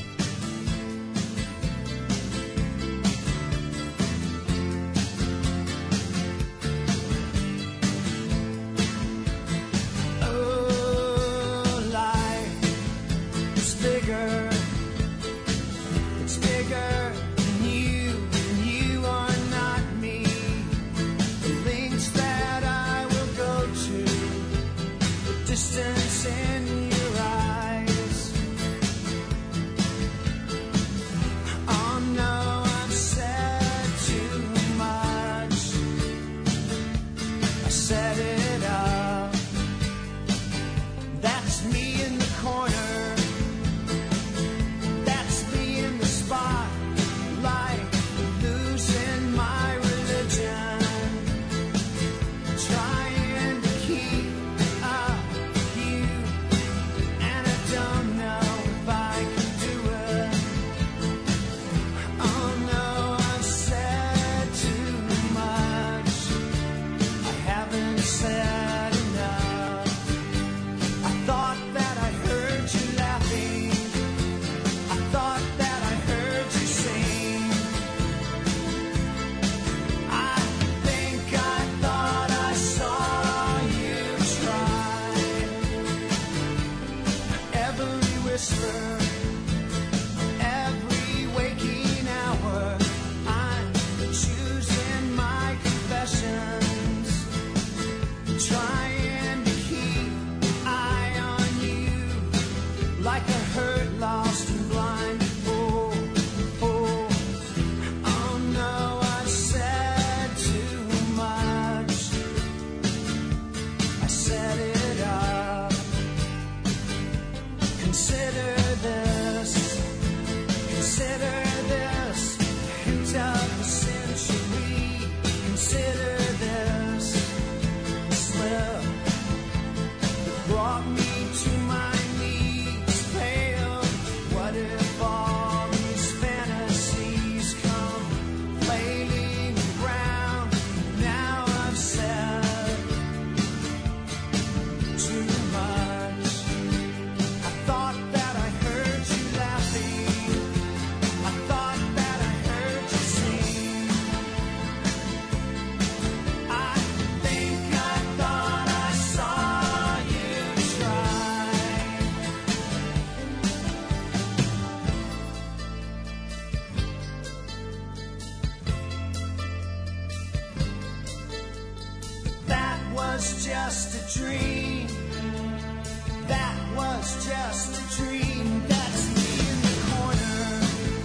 was just a dream. That was just a dream. That's me in the corner.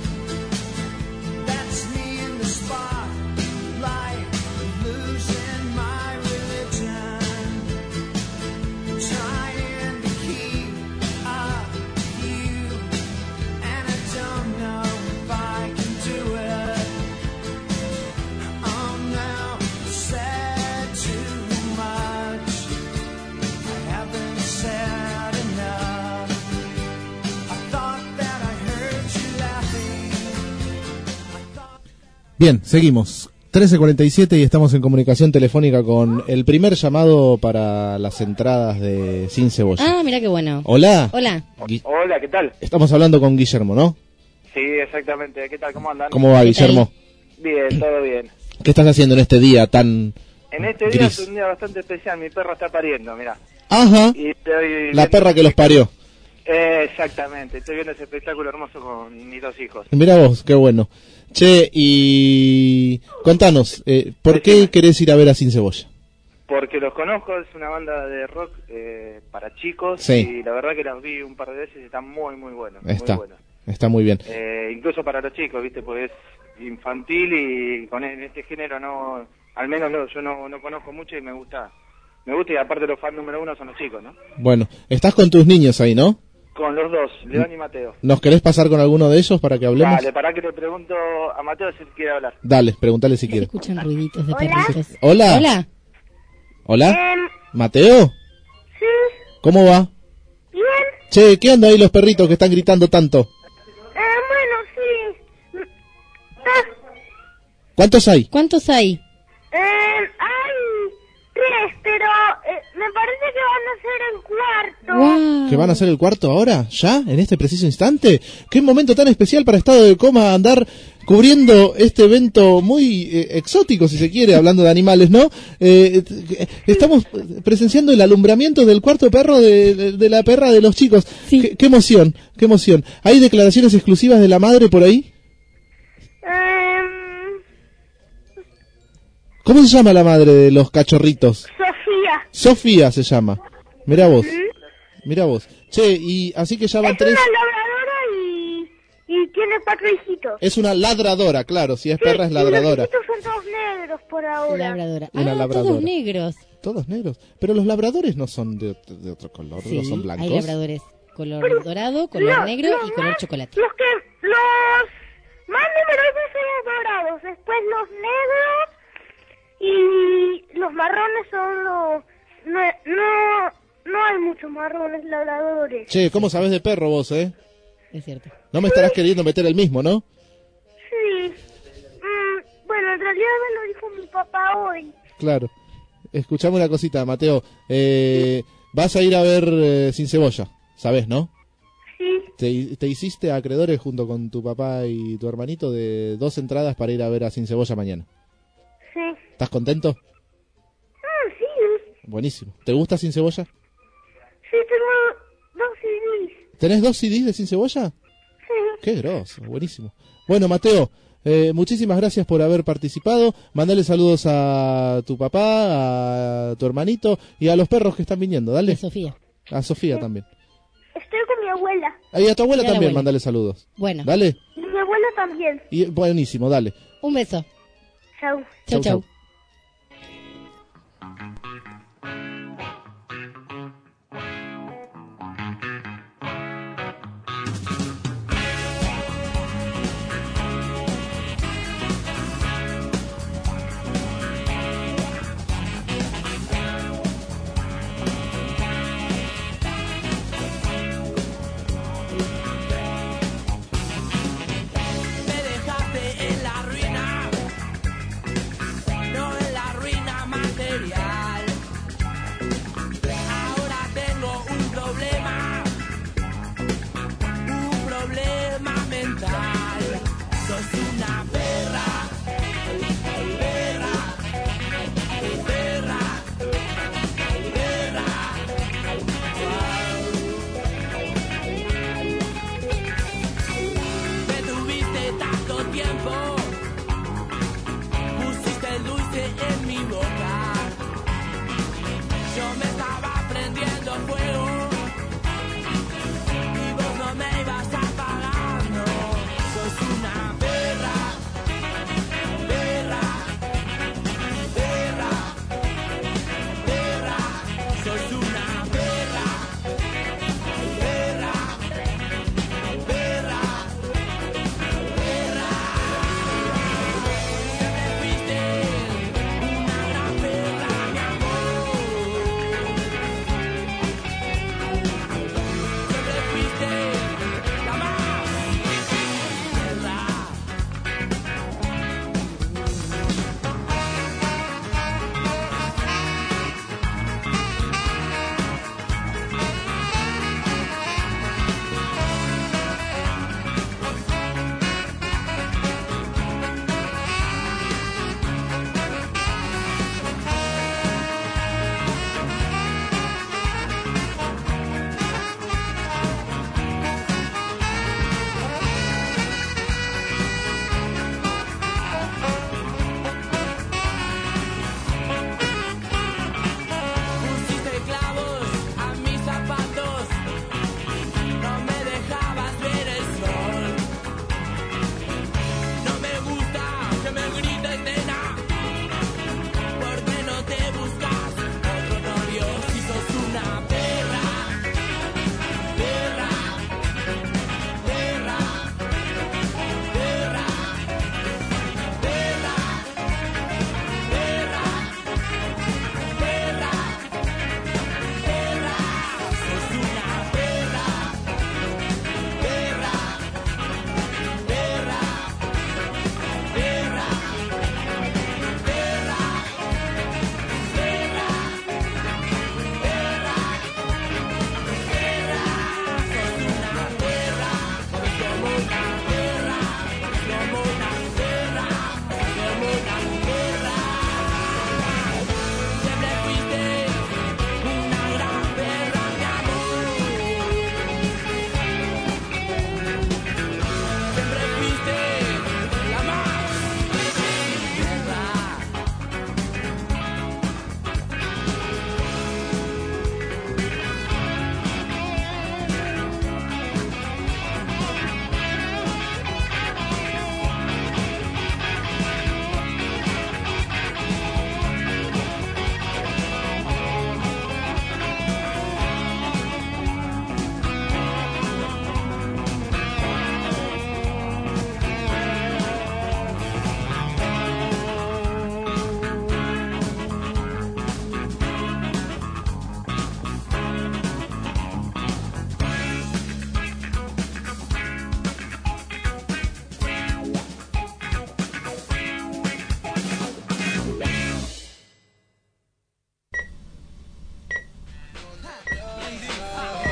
That's me in the spotlight, losing my religion, trying to keep up with you, and I don't know if I can do it. I'm now said too much. I haven't said enough. I thought that I heard you laughing. Bien, seguimos. trece cuarenta y siete y estamos en comunicación telefónica con el primer llamado para las entradas de Sin Cebolla. Ah, mira qué bueno. Hola. Hola. Gui- Hola, ¿qué tal? Estamos hablando con Guillermo, ¿no? Sí, exactamente. ¿Qué tal? ¿Cómo andan? ¿Cómo va, Guillermo? Bien, todo bien. ¿Qué estás haciendo en este día tan En este día gris? es un día bastante especial. Mi perro está pariendo, mirá. Ajá. Y estoy La viendo- perra que los parió. Eh, exactamente. Estoy viendo ese espectáculo hermoso con mis dos hijos. Mira vos, qué bueno. Che, y contanos, eh, ¿por qué querés ir a ver a Sin Cebolla? Porque los conozco, es una banda de rock eh, para chicos. Sí. Y la verdad que las vi un par de veces y están muy, muy buenos. Está, Muy buenos. está muy bien. Eh, incluso para los chicos, ¿viste? Porque es infantil y con en este género no... Al menos no, yo no, no conozco mucho y me gusta. Me gusta y aparte los fans número uno son los chicos, ¿no? Bueno, estás con tus niños ahí, ¿no? Con los dos, León y Mateo. ¿Nos querés pasar con alguno de ellos para que hablemos? Dale, para que le pregunto a Mateo si quiere hablar. Dale, pregúntale si quiere. Escuchan ruiditos de Hola. perritos. Hola. Hola. ¿Hola? Em, ¿Mateo? Sí. ¿Cómo va? Bien. Che, ¿qué anda ahí los perritos que están gritando tanto? Eh, bueno, sí. ¿Cuántos hay? ¿Cuántos hay? Eh, hay tres, pero eh, me parece que van a ser el cuarto. ¿Que van a hacer el cuarto ahora? ¿Ya? ¿En este preciso instante? ¿Qué momento tan especial para Estado de Coma andar cubriendo este evento muy eh, exótico, si se quiere, hablando de animales, ¿no? Eh, eh, estamos presenciando el alumbramiento del cuarto perro de, de, de la perra de los chicos. ¿Qué, qué emoción, qué emoción. ¿Hay declaraciones exclusivas de la madre por ahí? Em, ¿Cómo se llama la madre de los cachorritos? Sofía. Sofía se llama. Mirá vos. Mirá vos. Che, y así que ya van Es tres... una labradora y, y tiene cuatro hijitos. Es una ladradora, claro. Si es Sí, perra es y ladradora. los hijitos son todos negros por ahora. Labradora. Una ah, labradora. todos negros. Todos negros. Pero los labradores no son de, de otro color, Sí, no son blancos. hay labradores color dorado, color No, negro los y color más- chocolate. Los que, los más numerosos son los dorados, después los negros y los marrones son los... No, no, no hay muchos marrones labradores. Che, ¿cómo sabés de perro vos, eh? Es cierto. No me estarás queriendo meter el mismo, ¿no? Sí. Mm, bueno, en realidad me lo dijo mi papá hoy. Claro. Escuchame una cosita, Mateo. Eh, vas a ir a ver eh, Sin Cebolla, ¿sabés, no? Sí. Te, te hiciste acreedores junto con tu papá y tu hermanito de dos entradas para ir a ver a Sin Cebolla mañana. Sí. ¿Estás contento? Ah, sí. Buenísimo. ¿Te gusta Sin Cebolla? Sí, tengo dos C Ds. ¿Tenés dos C Ds de Sin Cebolla? Sí. Qué grosso, buenísimo. Bueno, Mateo, eh, muchísimas gracias por haber participado. Mandale saludos a tu papá, a tu hermanito y a los perros que están viniendo. Dale. A Sofía. A Sofía también. Estoy con mi abuela. Y a tu abuela Y a la también, abuela. mandale saludos. Bueno. Dale. Y mi abuela también. Y buenísimo, dale. Un beso. Chau. Chau, Chau, chau. chau. Me dejaste en la ruina.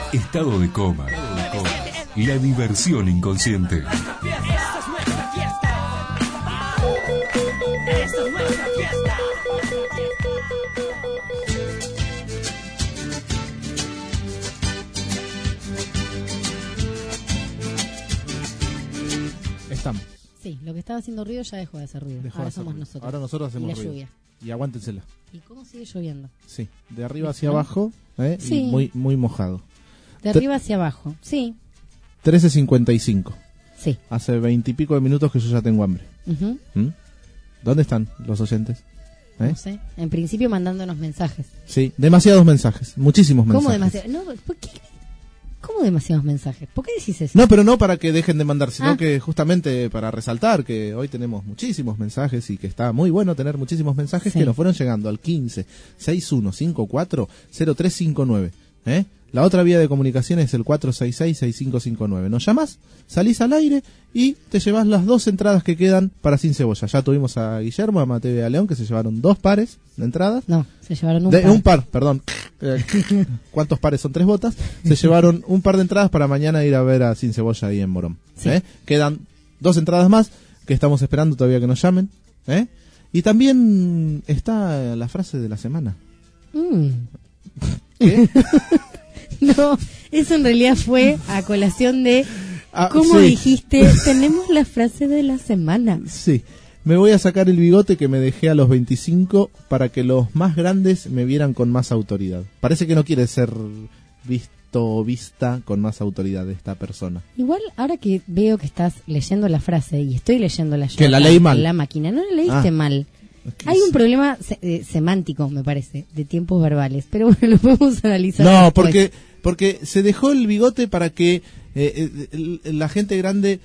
estado de coma, la diversión inconsciente. Esta es nuestra fiesta. Esta es nuestra fiesta. Estamos. Sí, lo que estaba haciendo ruido ya dejó de hacer ruido. Dejó Ahora de hacer somos ruido. nosotros. Ahora nosotros hacemos y la ruido. lluvia. Y aguántensela. ¿Y cómo sigue lloviendo? Sí, de arriba hacia ¿No? abajo, ¿eh? Sí. Y muy, muy mojado. De arriba hacia abajo, sí. trece cincuenta y cinco. Sí. Hace veintipico de minutos que yo ya tengo hambre. Ujú. ¿Mm? ¿Dónde están los oyentes? ¿Eh? No sé. En principio mandándonos mensajes. Sí, demasiados mensajes, muchísimos mensajes. ¿Cómo demasiado? No, ¿por qué? ¿Cómo demasiados mensajes? ¿Por qué decís eso? No, pero no para que dejen de mandar, sino Ah. que justamente para resaltar que hoy tenemos muchísimos mensajes y que está muy bueno tener muchísimos mensajes Sí. que nos fueron llegando al quince sesenta y uno cincuenta y cuatro cero tres cincuenta y nueve. ¿Eh? La otra vía de comunicación es el cuatro seis seis seis cinco cinco nueve. Nos llamás, salís al aire y te llevas las dos entradas que quedan para Sin Cebolla. Ya tuvimos a Guillermo, a Mateo y a León que se llevaron dos pares de entradas. No, se llevaron un de, par. Un par, perdón. Eh, ¿Cuántos pares son? Tres botas. Se llevaron un par de entradas para mañana ir a ver a Sin Cebolla ahí en Morón. Sí. ¿Eh? Quedan dos entradas más que estamos esperando todavía que nos llamen. ¿Eh? Y también está la frase de la semana. Mm. ¿Qué? No, eso en realidad fue a colación de Ah, cómo sí. dijiste, tenemos la frase de la semana. Sí. Me voy a sacar el bigote que me dejé a los veinticinco para que los más grandes me vieran con más autoridad. Parece que no quiere ser visto o vista con más autoridad esta persona. Igual, ahora que veo que estás leyendo la frase y estoy leyéndola yo Que la acá leí mal. en la máquina, no la leíste Ah. mal. Hay un problema se- eh, semántico, me parece, de tiempos verbales, pero bueno, lo podemos analizar. No, después. porque porque se dejó el bigote para que eh, eh, el- la gente grande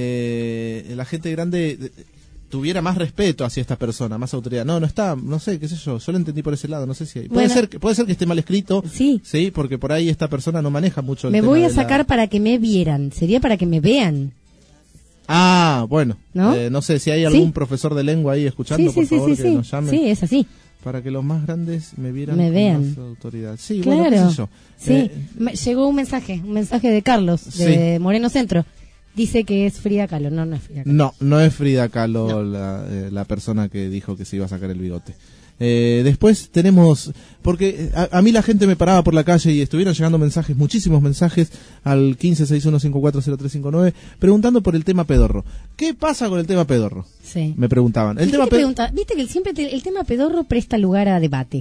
eh, la gente grande eh, tuviera más respeto hacia esta persona, más autoridad. No, no está, no sé, qué sé yo, yo lo entendí por ese lado, no sé si hay. Puede Bueno. ser que puede ser que esté mal escrito. Sí. Sí, porque por ahí esta persona no maneja mucho el Me tema voy a de la- sacar para que me vieran, sería para que me vean. Ah, bueno. ¿No? Eh, no sé si hay algún Sí. profesor de lengua ahí escuchando, Sí, sí, por sí, favor, sí, que sí. nos llamen. Sí, es así. Para que los más grandes me vieran Me con vean. más autoridad. Sí, Claro. bueno, qué sé yo. Sí, Eh, me- llegó un mensaje, un mensaje de Carlos, de Sí. Moreno Centro. Dice que es Frida Kahlo. No, no es Frida Kahlo. No, no es Frida Kahlo la, eh, la persona que dijo que se iba a sacar el bigote. Eh, después tenemos, porque a, a mí la gente me paraba por la calle y estuvieron llegando mensajes, muchísimos mensajes al quince sesenta y uno cincuenta y cuatro cero tres cincuenta y nueve preguntando por el tema pedorro. ¿Qué pasa con el tema pedorro? Sí. Me preguntaban. El ¿Viste tema que pe- pregunta- Viste que el- siempre te- el tema pedorro presta lugar a debate.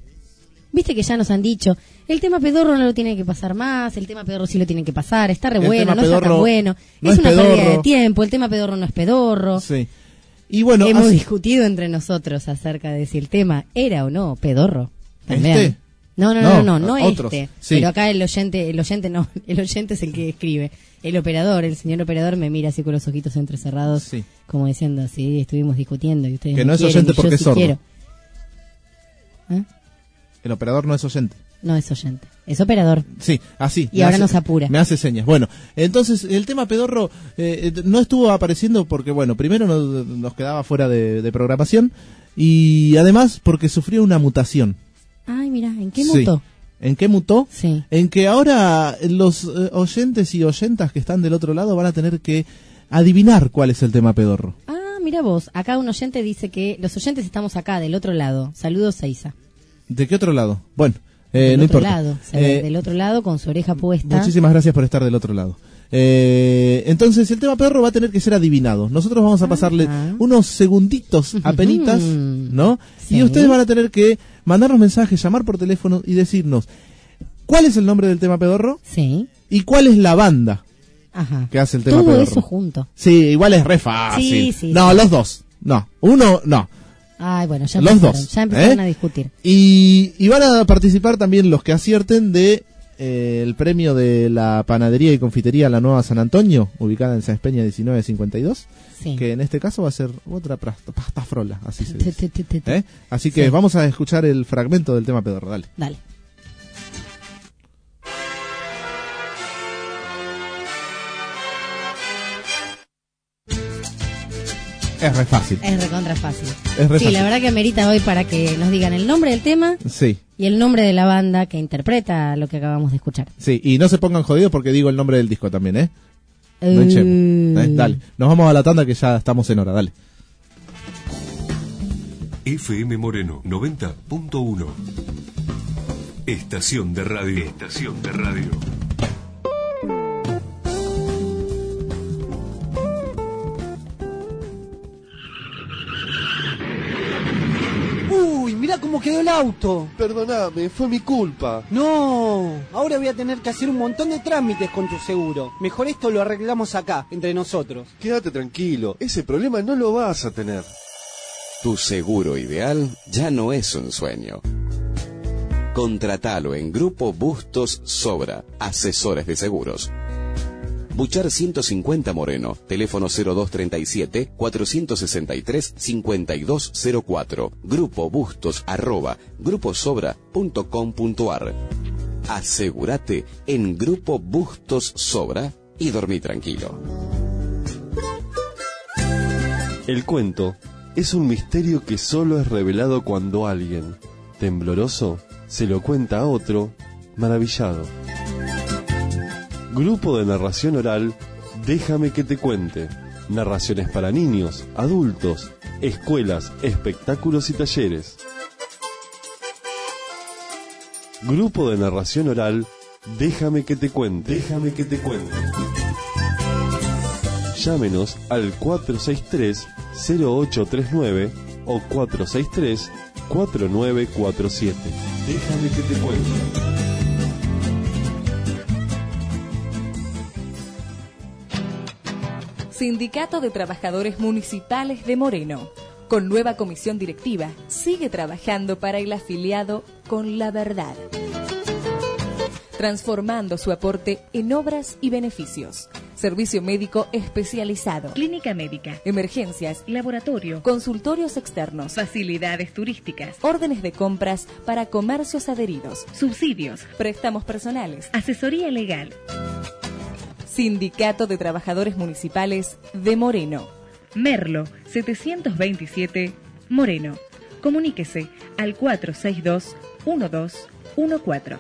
Viste que ya nos han dicho, el tema pedorro no lo tiene que pasar más, el tema pedorro sí lo tiene que pasar, está re El bueno, tema no está tan pedorro bueno, no es, es una pérdida de pedorro. tiempo, el tema pedorro no es pedorro. Sí. Y bueno, Hemos hace- discutido entre nosotros acerca de si el tema era o no pedorro. También. ¿Este? No, no, no, no, no, no otros. este. Sí. Pero acá el oyente, el oyente no, el oyente es el que escribe. El operador, el señor operador me mira así con los ojitos entrecerrados, Sí. como diciendo, sí, estuvimos discutiendo y ustedes Que no es quieren oyente y yo porque es sí sordo. quiero. ¿Eh? El operador no es oyente. No es oyente, es operador. Sí, así. Y me ahora hace- nos apura. Me hace señas. Bueno, entonces el tema pedorro eh, eh, no estuvo apareciendo porque, bueno, primero nos, nos quedaba fuera de, de programación y además porque sufrió una mutación. Ay, mira, ¿en qué Sí. mutó? ¿En qué mutó? Sí. En que ahora los eh, oyentes y oyentas que están del otro lado van a tener que adivinar cuál es el tema pedorro. Ah, mira vos, acá un oyente dice que los oyentes estamos acá, del otro lado. Saludos, Seiza. ¿De qué otro lado? Bueno, eh, del no otro importa. lado, o sea, de- Eh, del otro lado con su oreja puesta. Muchísimas gracias por estar del otro lado. Eh, entonces el tema pedorro va a tener que ser adivinado. Nosotros vamos a pasarle unos segunditos apenitas, ¿no? Sí. Y ustedes van a tener que mandarnos mensajes, llamar por teléfono y decirnos cuál es el nombre del tema pedorro Sí. y cuál es la banda Ajá. que hace el tema Todo pedorro. eso junto. Sí, igual es re fácil. Sí, sí, no, sí. los dos. No, uno no. Ay, bueno, ya Los empezaron, dos, ya empezaron ¿eh? a discutir. Y, y van a participar también los que acierten de eh, el premio de la panadería y confitería La Nueva San Antonio, ubicada en Sáenz Peña diecinueve cincuenta y dos, Sí. que en este caso va a ser otra pasta, pasta frola, así se Te- dice. te- te- te- te. ¿Eh? Así que Sí. vamos a escuchar el fragmento del tema pedorro, dale. Dale. Es re fácil. Es recontra fácil. Es re sí, fácil. la verdad que amerita hoy para que nos digan el nombre del tema Sí. y el nombre de la banda que interpreta lo que acabamos de escuchar. Sí, y no se pongan jodidos porque digo el nombre del disco también, ¿eh? No Uh. hinchemos. ¿Eh? Dale, nos vamos a la tanda que ya estamos en hora, dale. F M Moreno noventa punto uno. Estación de radio. Estación de radio. Uy, mirá cómo quedó el auto. Perdóname, fue mi culpa. No, ahora voy a tener que hacer un montón de trámites con tu seguro. Mejor esto lo arreglamos acá, entre nosotros. Quédate tranquilo, ese problema no lo vas a tener. Tu seguro ideal ya no es un sueño. Contratalo en Grupo Bustos Sobra, asesores de seguros. Buchar ciento cincuenta Moreno, teléfono cero dos treinta y siete, cuatrocientos sesenta y tres, cincuenta y dos cero cuatro, Grupo Bustos arroba gruposobra punto com punto ar. Asegúrate en Grupo Bustos Sobra y dormí tranquilo. El cuento es un misterio que solo es revelado cuando alguien, tembloroso, se lo cuenta a otro, maravillado. Grupo de narración oral, Déjame que te cuente. Narraciones para niños, adultos, escuelas, espectáculos y talleres. Grupo de narración oral, Déjame que te cuente. Déjame que te cuente. Llámenos al cuatro seis tres, cero ocho tres nueve o cuatro seis tres, cuatro nueve cuatro siete. Déjame que te cuente. Sindicato de Trabajadores Municipales de Moreno. Con nueva comisión directiva, sigue trabajando para el afiliado con la verdad, transformando su aporte en obras y beneficios. Servicio médico especializado, clínica médica, emergencias, laboratorio, consultorios externos, facilidades turísticas, órdenes de compras para comercios adheridos, subsidios, préstamos personales, asesoría legal. Sindicato de Trabajadores Municipales de Moreno. Merlo, setecientos veintisiete, Moreno. Comuníquese al cuatro seis dos, uno dos uno cuatro.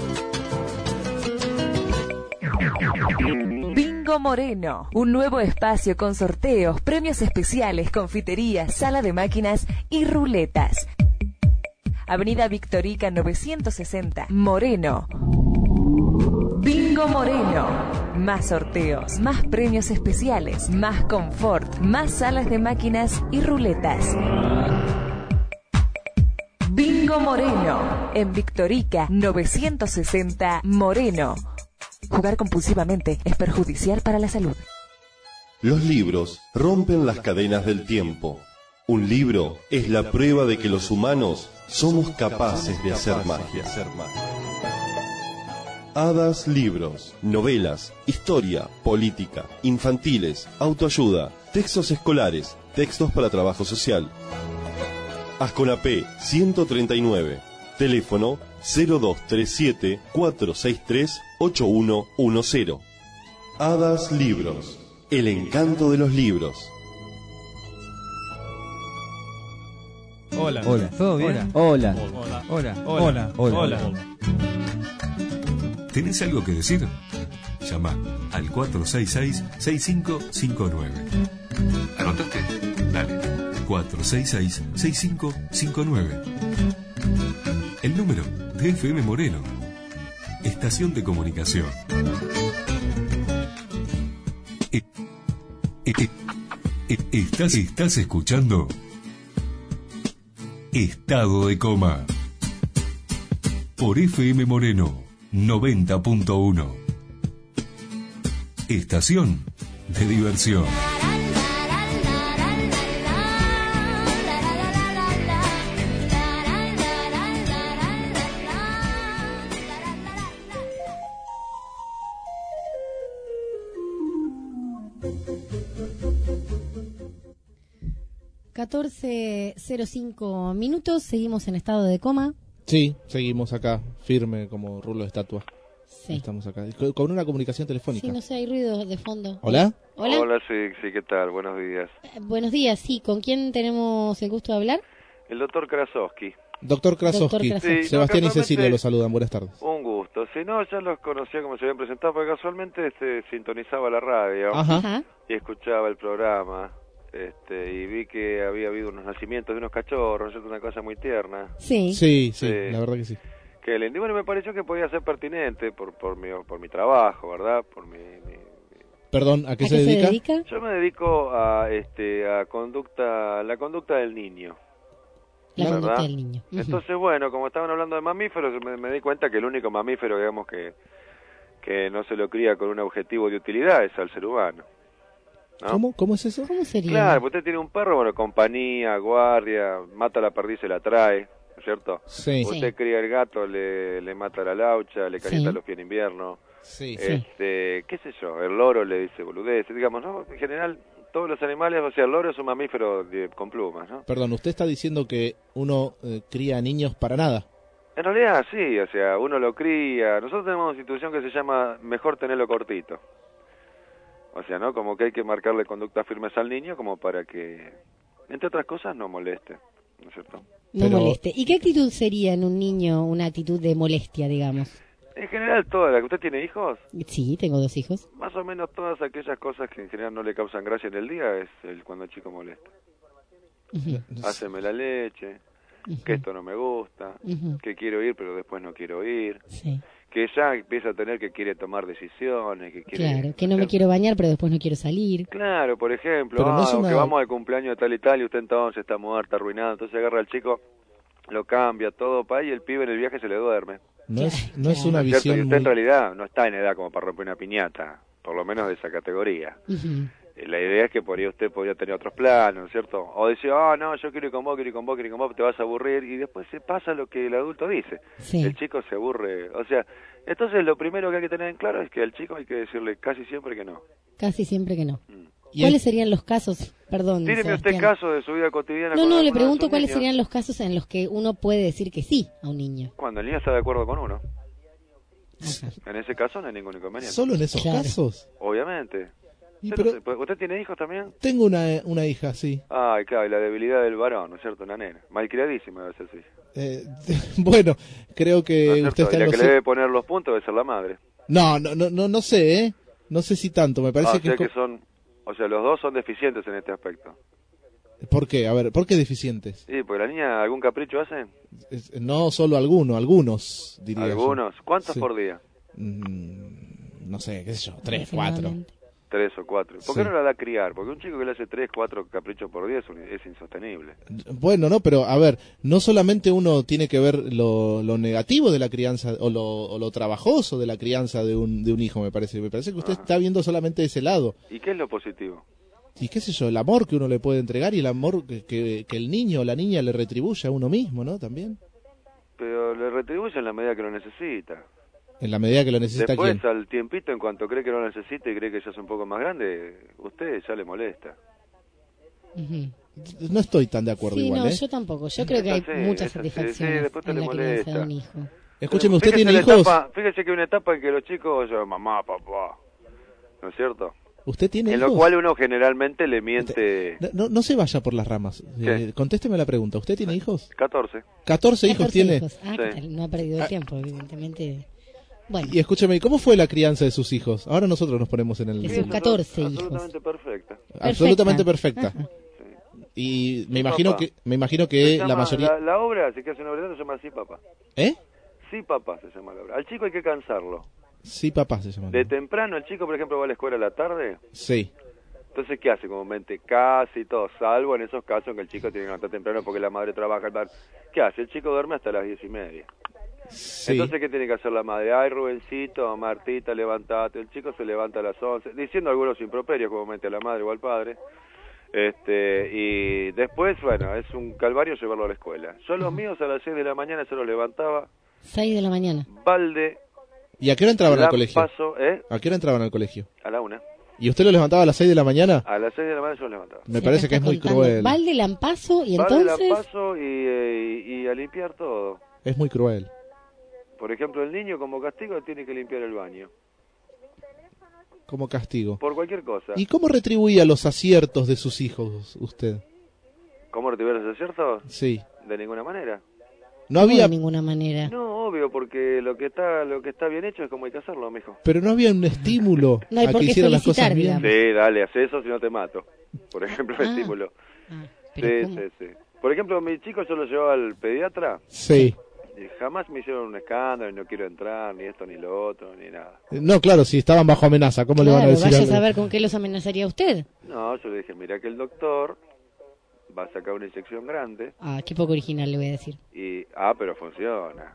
Bingo Moreno, un nuevo espacio con sorteos, premios especiales, confiterías, sala de máquinas y ruletas. Avenida Victorica novecientos sesenta, Moreno. Bingo Moreno. Más sorteos, más premios especiales, más confort, más salas de máquinas y ruletas. Bingo Moreno. En Victorica novecientos sesenta, Moreno. Jugar compulsivamente es perjudicial para la salud. Los libros rompen las cadenas del tiempo. Un libro es la prueba de que los humanos somos capaces de hacer magia. Hadas Libros, novelas, historia, política, infantiles, autoayuda, textos escolares, textos para trabajo social. Asconapé ciento treinta y nueve, teléfono cero dos tres siete, cuatro seis tres, ocho uno uno cero. Hadas Libros, el encanto de los libros. Hola. Hola. ¿Todo bien? Hola. Hola. Hola. Hola. Hola. Hola. ¿Tenés algo que decir? Llama al cuatro seis seis, seis cinco cinco nueve. ¿Anotaste? Dale. cuatro seis seis, seis cinco cinco nueve. El número de F M Moreno. Estación de comunicación. E- e- e- Estás, estás escuchando Estado de Coma por F M Moreno noventa punto uno. Estación de diversión. catorce cero cinco minutos, seguimos en estado de coma. Sí, seguimos acá, firme como rulo de estatua. Sí. Estamos acá, con- con una comunicación telefónica. Sí, no sé, hay ruido de fondo. ¿Hola? Hola. Hola, sí, sí, ¿qué tal? Buenos días. Eh, buenos días, sí, ¿con quién tenemos el gusto de hablar? El doctor Krasowski. Doctor Krasowski, Doctor Krasowski. Sí, Sebastián no, y Cecilia casualmente- lo saludan. Buenas tardes. Un gusto. Si no, ya los conocía como se habían presentado, porque casualmente este, sintonizaba la radio Ajá. Ajá. y escuchaba el programa. Este, y vi que había habido unos nacimientos de unos cachorros, ¿no? Una cosa muy tierna. Sí. Sí, sí, la verdad que sí. Que lindo. Y bueno, me pareció que podía ser pertinente por, por, mi, por mi trabajo, ¿verdad? Por mi, mi- Perdón, ¿a qué, se, dedica? Yo me dedico a, este, a conducta, la conducta del niño. La ¿verdad? conducta del niño. Ujú. Entonces, bueno, como estaban hablando de mamíferos, me, me di cuenta que el único mamífero, digamos, que, que no se lo cría con un objetivo de utilidad es al ser humano. ¿no? ¿Cómo? ¿Cómo es eso? ¿Cómo sería? Claro, pues usted tiene un perro, bueno, compañía, guardia, mata la perdiz y la trae, ¿no es cierto? Sí. Usted Sí. cría el gato, le, le mata la laucha, le calienta Sí. los pies en invierno. Sí. Este, qué sé yo, el loro le dice boludeces, digamos, ¿no? En general, todos los animales, o sea, el loro es un mamífero de- con plumas, ¿no? Perdón, usted está diciendo que uno eh, cría niños para nada. En realidad sí, o sea, uno lo cría. Nosotros tenemos una institución que se llama mejor tenerlo cortito. O sea, ¿no? Como que hay que marcarle conductas firmes al niño como para que, entre otras cosas, no moleste, ¿no es cierto? No moleste. ¿Y qué actitud sería en un niño una actitud de molestia, digamos? En general, todas las... ¿Usted tiene hijos? Sí, tengo dos hijos. Más o menos todas aquellas cosas que en general no le causan gracia en el día es el cuando el chico molesta. Ujú. Háceme la leche, que esto no me gusta, Ujú. que quiero ir pero después no quiero ir, Sí. que ya empieza a tener que quiere tomar decisiones, que quiere... Claro, que no me quiero bañar, pero después no quiero salir. Claro, por ejemplo, Pero no ah, es una- que vamos al cumpleaños de tal y tal y usted entonces está muerta, arruinado, entonces agarra al chico, lo cambia todo para y el pibe en el viaje se le duerme. No es, no es una ¿No es cierto? visión Y usted en muy... realidad no está en edad como para romper una piñata, por lo menos de esa categoría. Ujú. Eh, La idea es que por ahí usted podría tener otros planos, ¿no es cierto? O decir, ah, no, yo quiero ir con vos, quiero ir con vos, quiero ir con vos, te vas a aburrir, y después se pasa lo que el adulto dice. Sí. El chico se aburre, o sea, entonces lo primero que hay que tener en claro es que al chico hay que decirle casi siempre que no. Casi siempre que no. Y ¿Cuáles serían los casos? Perdón. Tíreme usted Sebastián. caso de su vida cotidiana. No, con no, le alguno de pregunto sus cuáles niños. serían los casos en los que uno puede decir que sí a un niño. Cuando el niño está de acuerdo con uno. En ese caso no hay ningún inconveniente. ¿Solo en esos casos? Obviamente. Y Yo pero- no sé, pues, ¿usted tiene hijos también? Tengo una, una hija, sí. Ay, claro, y la debilidad del varón, ¿no es cierto? Una nena. Malcriadísima debe ser su hija. Eh, bueno, creo que ¿No es usted cierto? está Y en la lo que le ci- debe poner los puntos debe ser la madre. No, no, no, no, no sé, ¿eh? No sé si tanto, me parece Ah, o que... sea es co- que son, o sea, los dos son deficientes en este aspecto. ¿Por qué? A ver, ¿por qué deficientes? Sí, porque la niña algún capricho hace. Es- no solo alguno, algunos, diría yo. Algunos. ¿Cuántos Sí. por día? Mm, no sé, qué sé yo, tres, cuatro. Tres o cuatro. ¿Por Sí. qué no la da a criar? Porque un chico que le hace tres, cuatro caprichos por día es, un- es insostenible. Bueno, no, pero a ver, no solamente uno tiene que ver lo, lo negativo de la crianza o lo, o lo trabajoso de la crianza de un, de un hijo, me parece. Me parece que usted está viendo solamente ese lado. ¿Y qué es lo positivo? Y qué sé yo, el amor que uno le puede entregar y el amor que, que, que el niño o la niña le retribuye a uno mismo, ¿no? También. Pero le retribuye en la medida que lo necesita. En la medida que lo necesita Después, quién. al tiempito, en cuanto cree que no lo necesita y cree que ya es un poco más grande, usted ya le molesta. Ujú. No estoy tan de acuerdo Sí, igual, no, ¿eh? yo tampoco. Yo creo que hay Sí, muchas es así, satisfacciones sí, después te en le la crianza de molesta. un hijo. Escúcheme, ¿usted Fíjese tiene la hijos? etapa- fíjese que hay una etapa en que los chicos, yo, mamá, papá, ¿no es cierto? ¿Usted tiene En hijos? lo cual uno generalmente le miente... No, no, no se vaya por las ramas. Eh, contésteme la pregunta. ¿Usted tiene hijos? catorce. ¿catorce hijos catorce tiene? hijos. Ah, ¿qué tal? No ha perdido el tiempo, evidentemente. Bueno, Y escúcheme, ¿y ¿cómo fue la crianza de sus hijos? Ahora nosotros nos ponemos en el... de sus catorce hijos. Absolutamente perfecta. Absolutamente perfecta. Ajá. Y me Sí, imagino papá. que me imagino Se que llama- la mayoría... La, la obra, si que hace una obra, se llama Sí, papá. ¿Eh? Sí, papá, se llama la obra. Al chico hay que cansarlo. Sí, papá se llama. De temprano, el chico, por ejemplo, va a la escuela a la tarde. Sí. Entonces, ¿qué hace comúnmente? Casi todo, salvo en esos casos en que el chico tiene que levantar temprano porque la madre trabaja. el bar. ¿Qué hace? El chico duerme hasta las diez y media. Sí. Entonces, ¿qué tiene que hacer la madre? Ay, Rubencito, Martita, levantate. El chico se levanta a las once, diciendo algunos improperios comúnmente a la madre o al padre. Este, y después, bueno, es un calvario llevarlo a la escuela. Yo los míos a las seis de la mañana se los levantaba, seis de la mañana. balde, ¿Y a qué hora entraban al colegio? lampazo, ¿eh? ¿A qué hora entraban al colegio? A la una. ¿Y usted lo levantaba a las seis de la mañana? A las seis de la mañana yo los levantaba. Me parece que es muy cruel. Valde Lampazo y Balde, entonces... lampazo y, eh, y, y a limpiar todo. Es muy cruel. Por ejemplo, el niño como castigo tiene que limpiar el baño. Como castigo. Por cualquier cosa. ¿Y cómo retribuía los aciertos de sus hijos usted? ¿Cómo recibir ese acierto? Sí. De ninguna manera. No había... de ninguna manera. No, obvio, porque lo que está lo que está bien hecho es como hay que hacerlo, mijo. Pero no había un estímulo No hay a por que qué hicieran las cosas felicitar, bien. Sí, dale, haz eso si no te mato. Por ejemplo, el Ah. estímulo. Ah, Sí, pero ¿cómo? sí, sí. Por ejemplo, mi chico yo lo llevaba al pediatra Sí. y jamás me hicieron un escándalo, y no quiero entrar, ni esto, ni lo otro, ni nada. No, claro, si estaban bajo amenaza, ¿cómo le van a Claro, decir vaya a algo? saber con qué los amenazaría usted. No, yo le dije, mira que el doctor va a sacar una inyección grande Ah, qué poco original le voy a decir. y... Ah, pero funciona.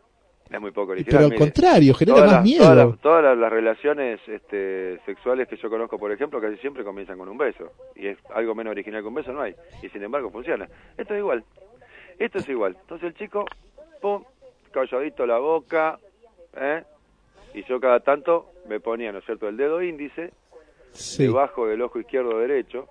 Es muy poco original. Pero al mire. contrario, genera Todas más las- miedo. Todas, las, todas las- las relaciones este, sexuales que yo conozco, por ejemplo, casi siempre comienzan con un beso. Y es algo menos original que un beso, no hay. Y sin embargo funciona. Esto es igual. Esto es igual. Entonces el chico, pum, calladito la boca, ¿eh? Y yo cada tanto me ponía, ¿no es cierto?, el dedo índice Sí. debajo del ojo izquierdo derecho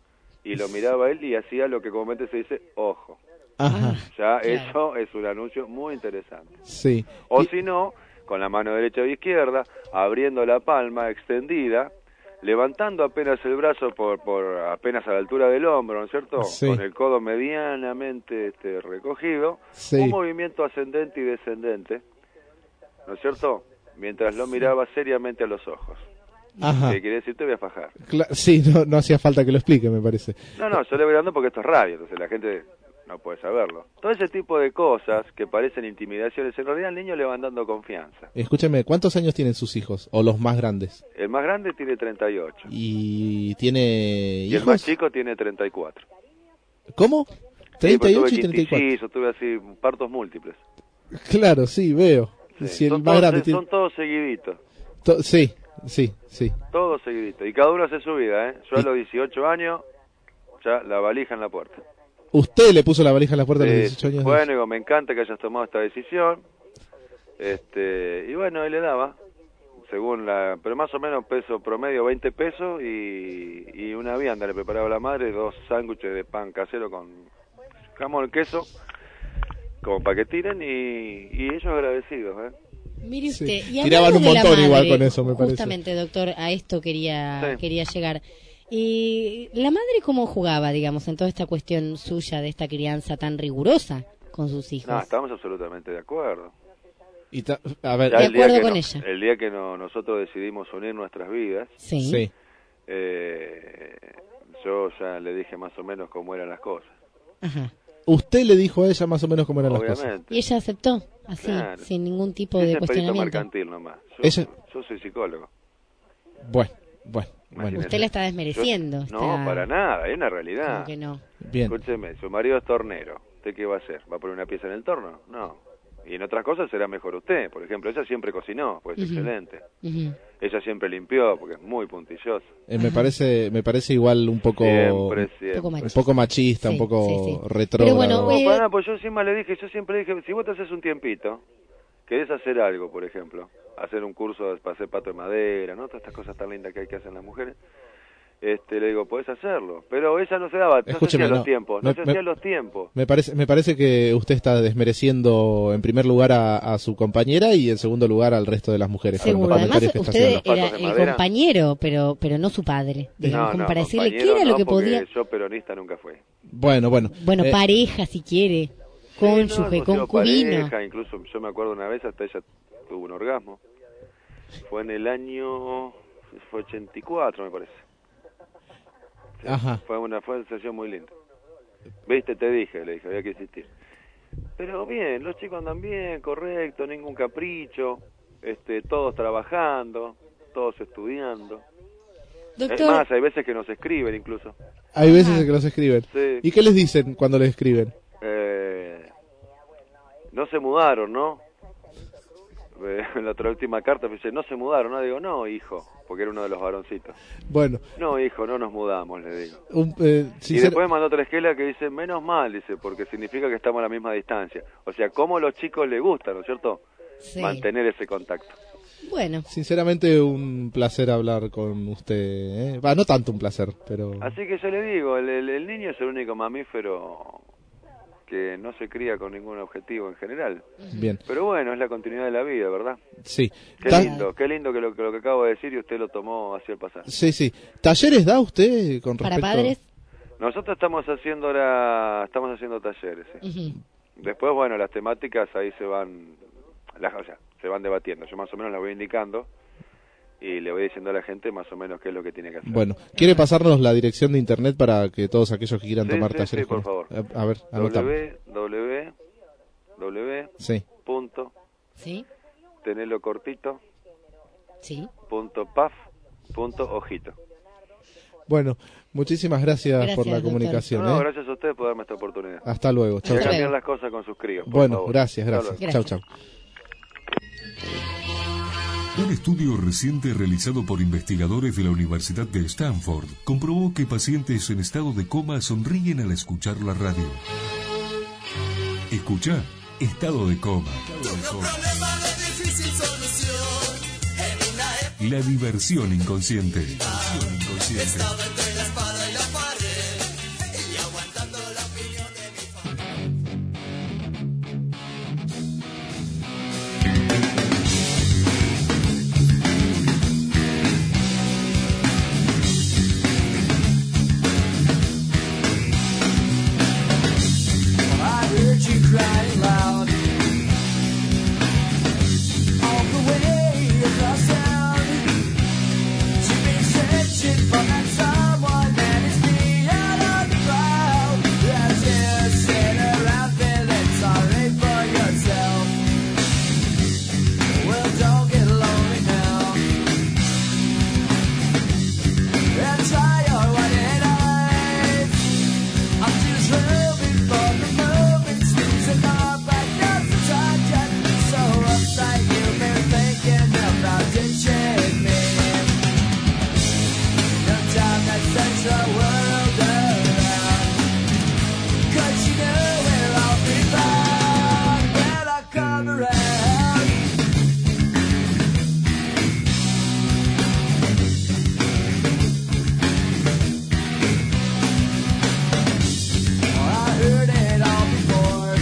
y lo miraba él y hacía lo que comúnmente se dice ojo. Ajá. Ya eso es un anuncio muy interesante. Sí. O si no, con la mano derecha o izquierda, abriendo la palma extendida, levantando apenas el brazo por, por apenas a la altura del hombro, ¿no es cierto? Sí. Con el codo medianamente este, recogido, Sí. un movimiento ascendente y descendente, ¿no es cierto? Mientras lo miraba seriamente a los ojos. Ajá. ¿Qué quiere decir? Te voy a fajar. Cla- sí, no, no hacía falta que lo explique, me parece. No, no, yo le voy dando porque esto es radio, entonces la gente no puede saberlo. Todo ese tipo de cosas que parecen intimidaciones, en realidad al niño le van dando confianza. Escúcheme, ¿cuántos años tienen sus hijos? O los más grandes. El más grande tiene treinta y ocho. ¿Y tiene Y el más hijos? chico tiene treinta y cuatro. ¿Cómo? Sí, treinta y pues ocho y tuve treinta y cuatro. quintillizo, tuve así partos múltiples. Claro, sí, veo. Sí. Si el son, más todos, grande tiene... son todos seguiditos, to- Sí, sí, sí. todos seguiditos. Y cada uno hace su vida, ¿eh? Yo a Y- los dieciocho años, ya la valija en la puerta. ¿Usted le puso la valija en la puerta a los Sí, dieciocho años? Bueno, digo, me encanta que hayas tomado esta decisión. Este, y bueno, ahí le daba, según la, pero más o menos peso promedio veinte pesos y, y una vianda le preparaba a la madre, dos sándwiches de pan casero con jamón, queso, como para que tiren y, y ellos agradecidos, ¿eh? Mire Sí. usted, y Tiraban hablando un de la montón igual madre, con eso, me parece. justamente, doctor, a esto quería Sí. quería llegar. Y la madre cómo jugaba, digamos, en toda esta cuestión suya de esta crianza tan rigurosa con sus hijos. No, estamos absolutamente de acuerdo. Y ta- a ver, Ya De el día acuerdo que con no- ella. El día que no- nosotros decidimos unir nuestras vidas, Sí. sí. eh, yo ya le dije más o menos cómo eran las cosas. Ajá. Usted le dijo a ella más o menos cómo eran las cosas. Obviamente. Y ella aceptó, así, Claro. sin ningún tipo Ese de es perito cuestionamiento. mercantil nomás. Yo, Ella- yo soy psicólogo. Bueno, bueno, bueno. Imagínese. Usted la está desmereciendo. Yo- está- No, para nada, es una realidad. Como que no. Bien. Escúcheme, su marido es tornero. ¿Usted qué va a hacer? ¿Va a poner una pieza en el torno? No. Y en otras cosas será mejor usted. Por ejemplo, ella siempre cocinó, pues es Ujú. excelente. Ujú. Ella siempre limpió, porque es muy puntillosa. Eh, me parece me parece igual un poco Siempre, siempre. Poco un machista. poco machista, Sí, un poco sí, sí. retrógrado. Pero bueno, No, eh, para nada, pues yo encima le dije, yo siempre dije, si vos te haces un tiempito, querés hacer algo, por ejemplo, hacer un curso para hacer pato de madera, ¿no? Todas estas cosas tan lindas que hay que hacer las mujeres. Este, le digo, podés hacerlo. Pero ella no se daba, no se Escúcheme, hacía no. los tiempos, no Me- se me- hacía los tiempos. Me parece, me parece que usted está desmereciendo en primer lugar a, a su compañera y en segundo lugar al resto de las mujeres. con los seguro. Además, comentarios que está usted haciendo. era Patos de el madera. compañero, pero pero no su padre. Digamos, No, como no, para decirle qué compañero era lo no, que porque podía. yo peronista nunca fui. Bueno, bueno. Bueno, Eh, pareja, si quiere. Cónyuge, Sí, no, hemos sido concubino. pareja, incluso yo me acuerdo una vez hasta ella tuvo un orgasmo. Fue en el año fue ochenta y cuatro, me parece. Sí, Ajá. Fue una fue una sesión muy linda. Viste, te dije, le dije, había que insistir. Pero bien, los chicos andan bien, correcto, ningún capricho, este, todos trabajando, todos estudiando. Es Doctor, más, hay veces que nos escriben incluso. Hay veces que los escriben. Sí. ¿Y qué les dicen cuando les escriben? Eh, no se mudaron, ¿no? Eh, en la otra última carta me dice, no se mudaron, ¿no? Digo, no, hijo, porque era uno de los varoncitos. Bueno, No, hijo, no nos mudamos, le digo. un, eh, Y sincer- después mandó otra esquela que dice, menos mal, dice, porque significa que estamos a la misma distancia. O sea, cómo a los chicos les gusta, ¿no es cierto? sí. Mantener ese contacto. Bueno, sinceramente un placer hablar con usted. ¿eh? Va, no tanto un placer, pero... Así que yo le digo, el, el- el niño es el único mamífero que no se cría con ningún objetivo en general. Bien, Pero bueno, es la continuidad de la vida, ¿verdad? sí. Qué Ta- lindo, qué lindo que lo, que lo que acabo de decir y usted lo tomó hacia el pasado. Sí, sí. ¿Talleres da usted con para respecto? padres. Nosotros estamos haciendo ahora, estamos haciendo talleres, sí. Ujú. después, bueno, las temáticas ahí se van, las, o sea, se van debatiendo. Yo más o menos las voy indicando y le voy diciendo a la gente más o menos qué es lo que tiene que hacer. Bueno, ¿quiere pasarnos la dirección de internet para que todos aquellos que quieran Sí, tomar sí, talleres? sí, por con- favor. A, a ver, anotamos. W, W, W, Sí. punto, Sí. tenelo cortito, Sí. punto, paf, punto, ojito. Bueno, muchísimas gracias, Gracias, por la doctor. comunicación. No, no, ¿eh? gracias a ustedes por darme esta oportunidad. Hasta luego. Chau, Y a chau. cambiar las cosas con sus críos, por Bueno, favor. gracias, Hasta gracias. luego. Chau, chau. Un estudio reciente realizado por investigadores de la Universidad de Stanford comprobó que pacientes en estado de coma sonríen al escuchar la radio. Escucha, estado de coma. La diversión inconsciente. Diversión inconsciente. Estaba entre la espada y la pared y aguantando la opinión de mi I heard you crying loud all the way across town. You've been searching for that someone that is beyond on the crowd. As you sit around feeling sorry for yourself. Well, don't get lonely now. And try your one eyes. I'm just hoping for the moment, squeezing up like just a touch. So uptight you've been thinking about ditching me. No time to search the world around, 'cause you know where I'll be found when I come around. I heard it all before.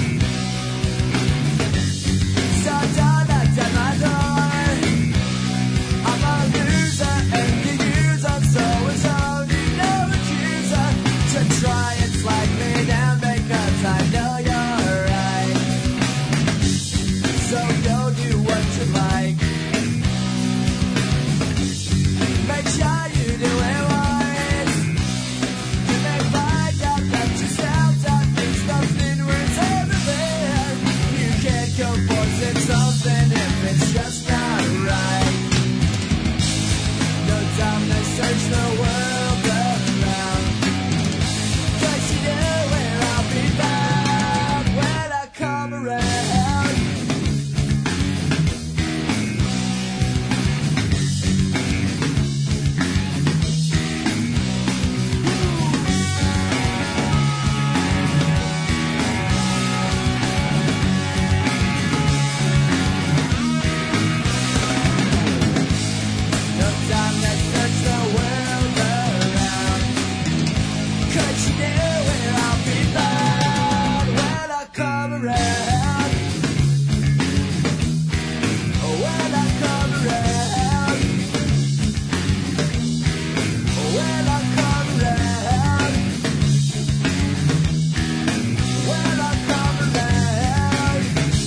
So don't knock at my door. I'm a loser and you use up, so it's only no accuser to try and flag me down because I know you're right. So go do what you like. Make sure you do it wise. You may find out that yourself don't think nothing worth everywhere. You can't go forcing something if it's just not right. No time to search the world around, 'cause you know where I'll be found when I come around. No time to search the world around, 'cause you know where I'll be found when I come around. When I come around. When I come around. When I come around.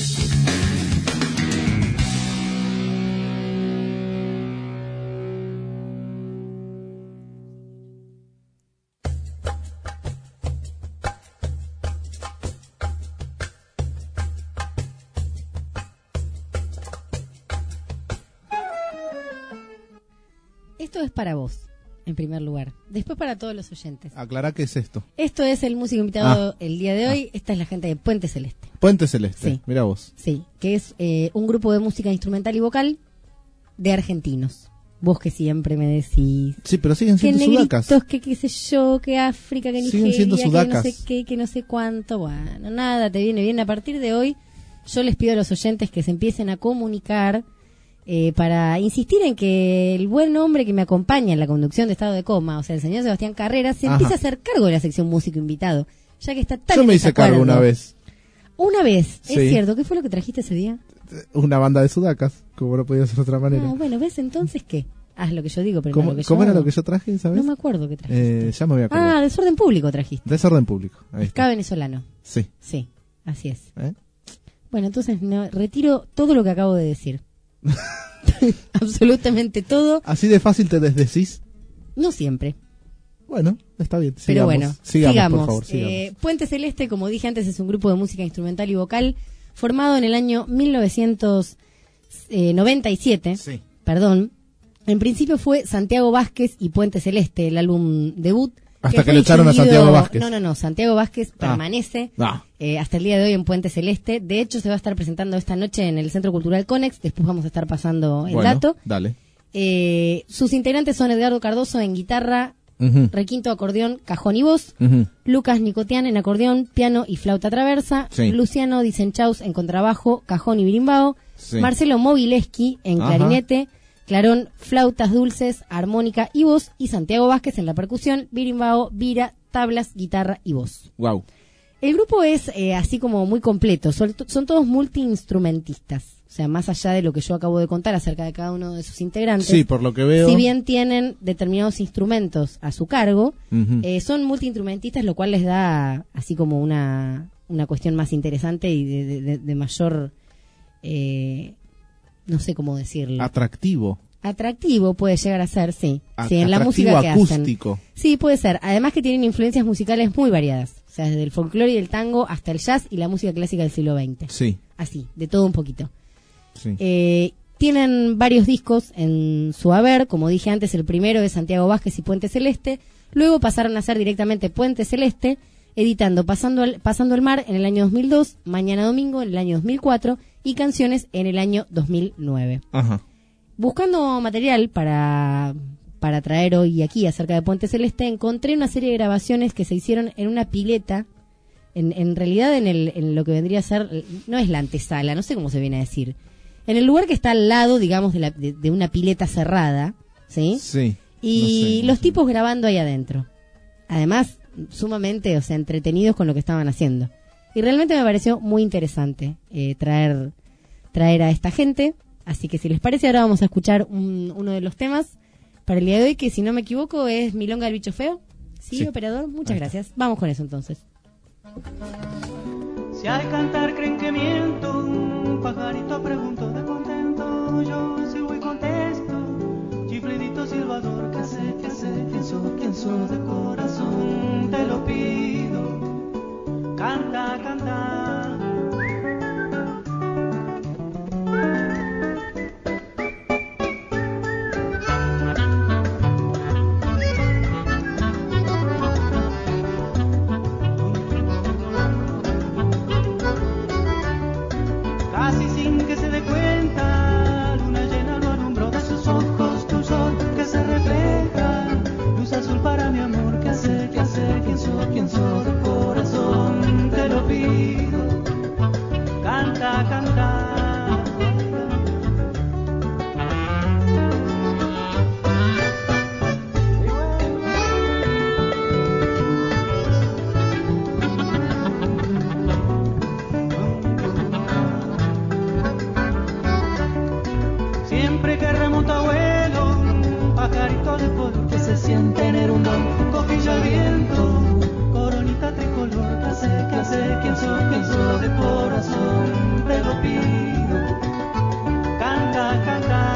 Esto es para vos, en primer lugar. Después para todos los oyentes. Aclará qué es esto. Esto es el músico invitado Ah. el día de hoy. Esta es la gente de Puente Celeste. Puente Celeste, Sí. mira vos. Sí, que es eh, un grupo de música instrumental y vocal de argentinos. Vos que siempre me decís Sí, pero siguen que siendo negritos, sudacas. que qué sé yo, que África, que Siguen Nigeria, siendo que no sudacas. sé qué, que no sé cuánto. Bueno, nada, te viene bien. A partir de hoy, yo les pido a los oyentes que se empiecen a comunicar eh, para insistir en que el buen hombre que me acompaña en la conducción de Estado de Coma, o sea, el señor Sebastián Carreras, se Ajá. empiece a hacer cargo de la sección músico invitado, ya que está tan Yo en me hice desacuerdo. cargo una vez. Una vez, Sí. es cierto. ¿Qué fue lo que trajiste ese día? Una banda de sudacas, como no podía ser de otra manera. Ah, bueno, ¿ves entonces qué? Haz lo que yo digo, pero ¿Cómo, no lo que yo cómo era hago. lo que yo traje, sabes? No me acuerdo qué trajiste. Eh, ya me voy a acordar. Ah, desorden público trajiste. Desorden público. Ahí está. Acá venezolano. Sí. Sí. Así es. ¿Eh? Bueno, entonces no, retiro todo lo que acabo de decir. Absolutamente todo. ¿Así de fácil te desdecís? No siempre. Bueno, está bien. Sigamos, Pero bueno, sigamos, sigamos. por favor, sigamos. Eh, Puente Celeste, como dije antes, es un grupo de música instrumental y vocal formado en el año mil novecientos noventa y siete. Sí. Perdón. En principio fue Santiago Vázquez y Puente Celeste, el álbum debut. Hasta que, fue lo echaron a Santiago Vázquez. No, no, no. Santiago Vázquez Ah. permanece Ah. eh, hasta el día de hoy en Puente Celeste. De hecho, se va a estar presentando esta noche en el Centro Cultural Conex. Después vamos a estar pasando el Bueno, dato. dale. Eh, sus integrantes son Edgardo Cardoso en guitarra, Ujú. Requinto acordeón, cajón y voz, Ujú. Lucas Nicotian en acordeón, piano y flauta traversa, Sí. Luciano Dicenchaus en contrabajo, cajón y birimbao, Sí. Marcelo Mobileski en Ajá. clarinete, clarón, flautas dulces, armónica y voz, y Santiago Vázquez en la percusión, birimbao, vira, tablas, guitarra y voz. Wow. El grupo es eh, así como muy completo, son, son todos multiinstrumentistas. O sea, más allá de lo que yo acabo de contar acerca de cada uno de sus integrantes. Sí, por lo que veo. Si bien tienen determinados instrumentos a su cargo, Ujú. eh, son multiinstrumentistas, lo cual les da así como una, una cuestión más interesante y de, de- de- de mayor, eh, no sé cómo decirlo. Atractivo. Atractivo puede llegar a ser, sí. A- sí, en la atractivo música que acústico. hacen. Sí, puede ser. Además que tienen influencias musicales muy variadas. O sea, desde el folclore y el tango hasta el jazz y la música clásica del siglo veinte. Sí. Así, de todo un poquito. Sí. Eh, tienen varios discos en su haber, como dije antes, el primero es Santiago Vázquez y Puente Celeste, luego pasaron a ser directamente Puente Celeste, editando Pasando el, Pasando el Mar en el año dos mil dos, Mañana Domingo en el año dos mil cuatro y Canciones en el año dos mil nueve. Ajá. Buscando material para, para traer hoy aquí acerca de Puente Celeste, encontré una serie de grabaciones que se hicieron en una pileta, en, en realidad en, el, en lo que vendría a ser, no es la antesala, no sé cómo se viene a decir, en el lugar que está al lado, digamos, de, la, de, de una pileta cerrada, ¿sí? Sí. Y no sé, los tipos grabando ahí adentro. Además, sumamente, o sea, entretenidos con lo que estaban haciendo. Y realmente me pareció muy interesante eh, traer, traer a esta gente. Así que si les parece, ahora vamos a escuchar un- uno de los temas para el día de hoy, que si no me equivoco es Milonga del Bicho Feo. ¿Sí, Sí. operador? Muchas gracias. Vamos con eso entonces. Si al cantar creen que miento, un pajarito pregunto de contento, yo silbo y contesto, chiflidito silbador, ¿qué hace, qué hace? ¿Quién soy, quién soy de corazón? Te lo pido, canta, canta. Casi sin que se dé cuenta, luna llena lo alumbró de sus ojos, tu sol que se refleja, luz azul para mi amor, ¿qué hace, qué hace? ¿Quién soy, quién soy de corazón? Te lo pido, canta, canta. Siempre que remonta vuelo, un pajarito de polvo que se siente en el hundón, cojilla al viento, coronita tricolor, ¿qué hace, qué hace? ¿Quién soy, quién soy de corazón? Te lo pido, canta, canta.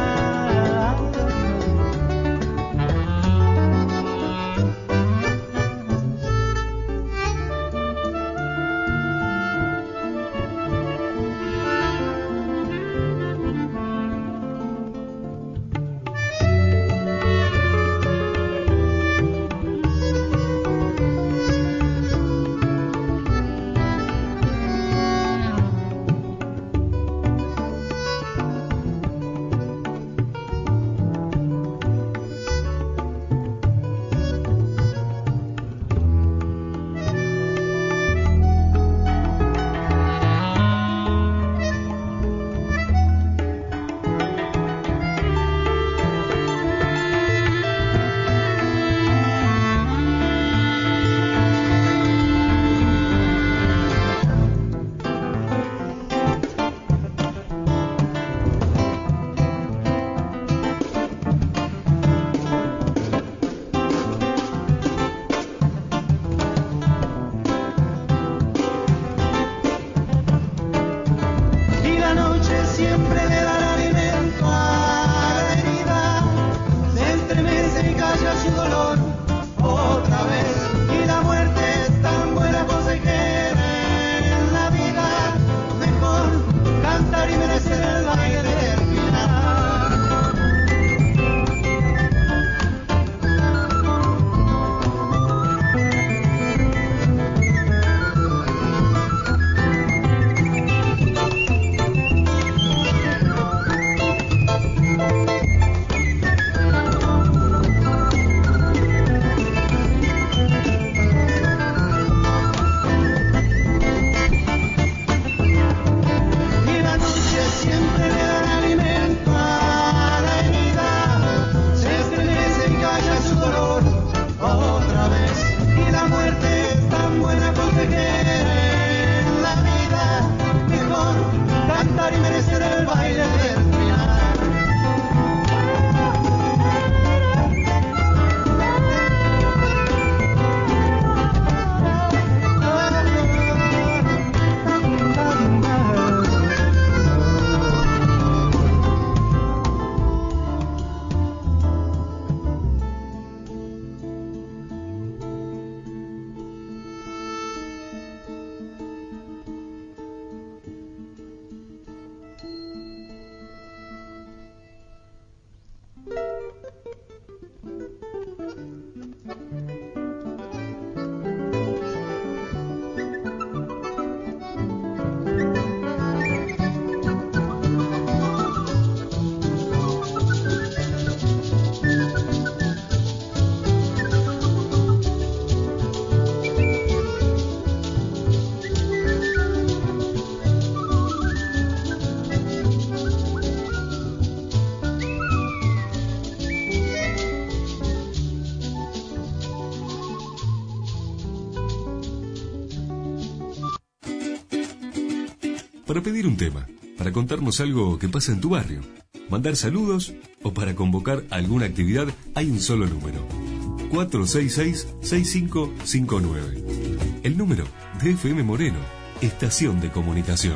para pedir un tema, para contarnos algo que pasa en tu barrio, mandar saludos o para convocar alguna actividad, hay un solo número. cuatro seis seis, seis cinco cinco nueve. El número de F M Moreno, estación de comunicación.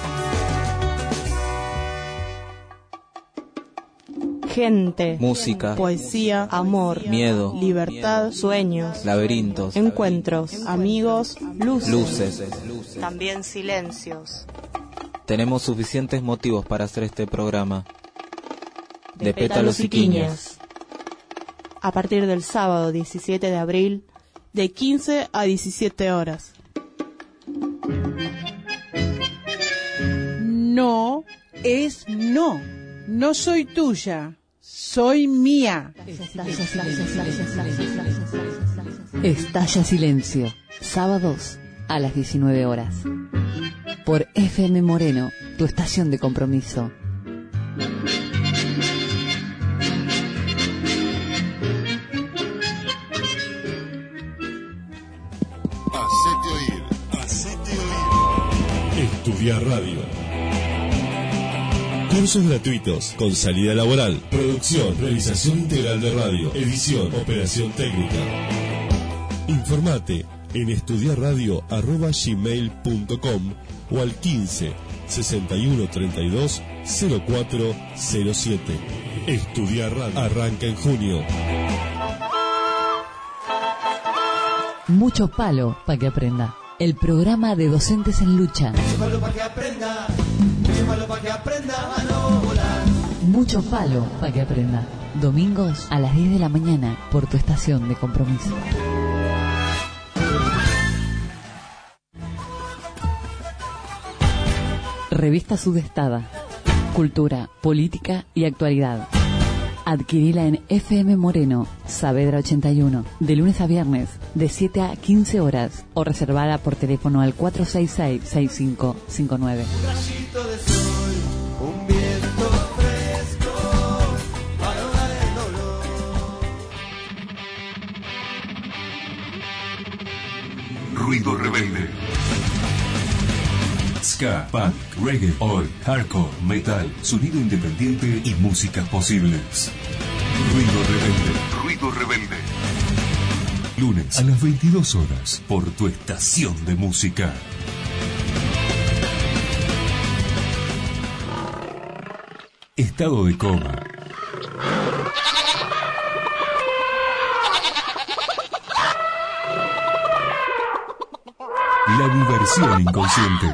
Gente, música, poesía, amor, miedo, libertad, sueños, laberintos, encuentros, amigos, luces, luces, también silencios. Tenemos suficientes motivos para hacer este programa. De, de pétalos y quiñas. A partir del sábado diecisiete de abril, de quince a diecisiete horas. No es no. No soy tuya. Soy mía. Estalla Silencio, sábados a las diecinueve horas. Por F M Moreno, tu estación de compromiso. Hacete oír, hacete oír. Estudiar radio. Cursos gratuitos, con salida laboral, producción, realización integral de radio, edición, operación técnica. Informate en estudiarradio arroba gmail punto com o al quince, sesenta y uno, treinta y dos, cero cuatro cero siete. Estudiar radio arranca en junio. Mucho palo para que aprenda. El programa de docentes en lucha. Mucho palo para que aprenda. Mucho palo para que aprenda a no volar. Mucho palo para que aprenda. Domingos a las diez de la mañana por tu estación de compromiso. Revista Sudestada. Cultura, política y actualidad. Adquirila en F M Moreno, Saavedra ochenta y uno, de lunes a viernes, de siete a quince horas, o reservada por teléfono al cuatro seis seis, seis cinco cinco nueve. Un rayito de sol, un viento fresco, para ahogar el dolor. Ruido rebelde. Ska, punk, reggae, oi, hardcore, metal, sonido independiente y músicas posibles. Ruido rebelde. Ruido rebelde. Lunes a las veintidós horas por tu estación de música. Estado de coma. La diversión inconsciente.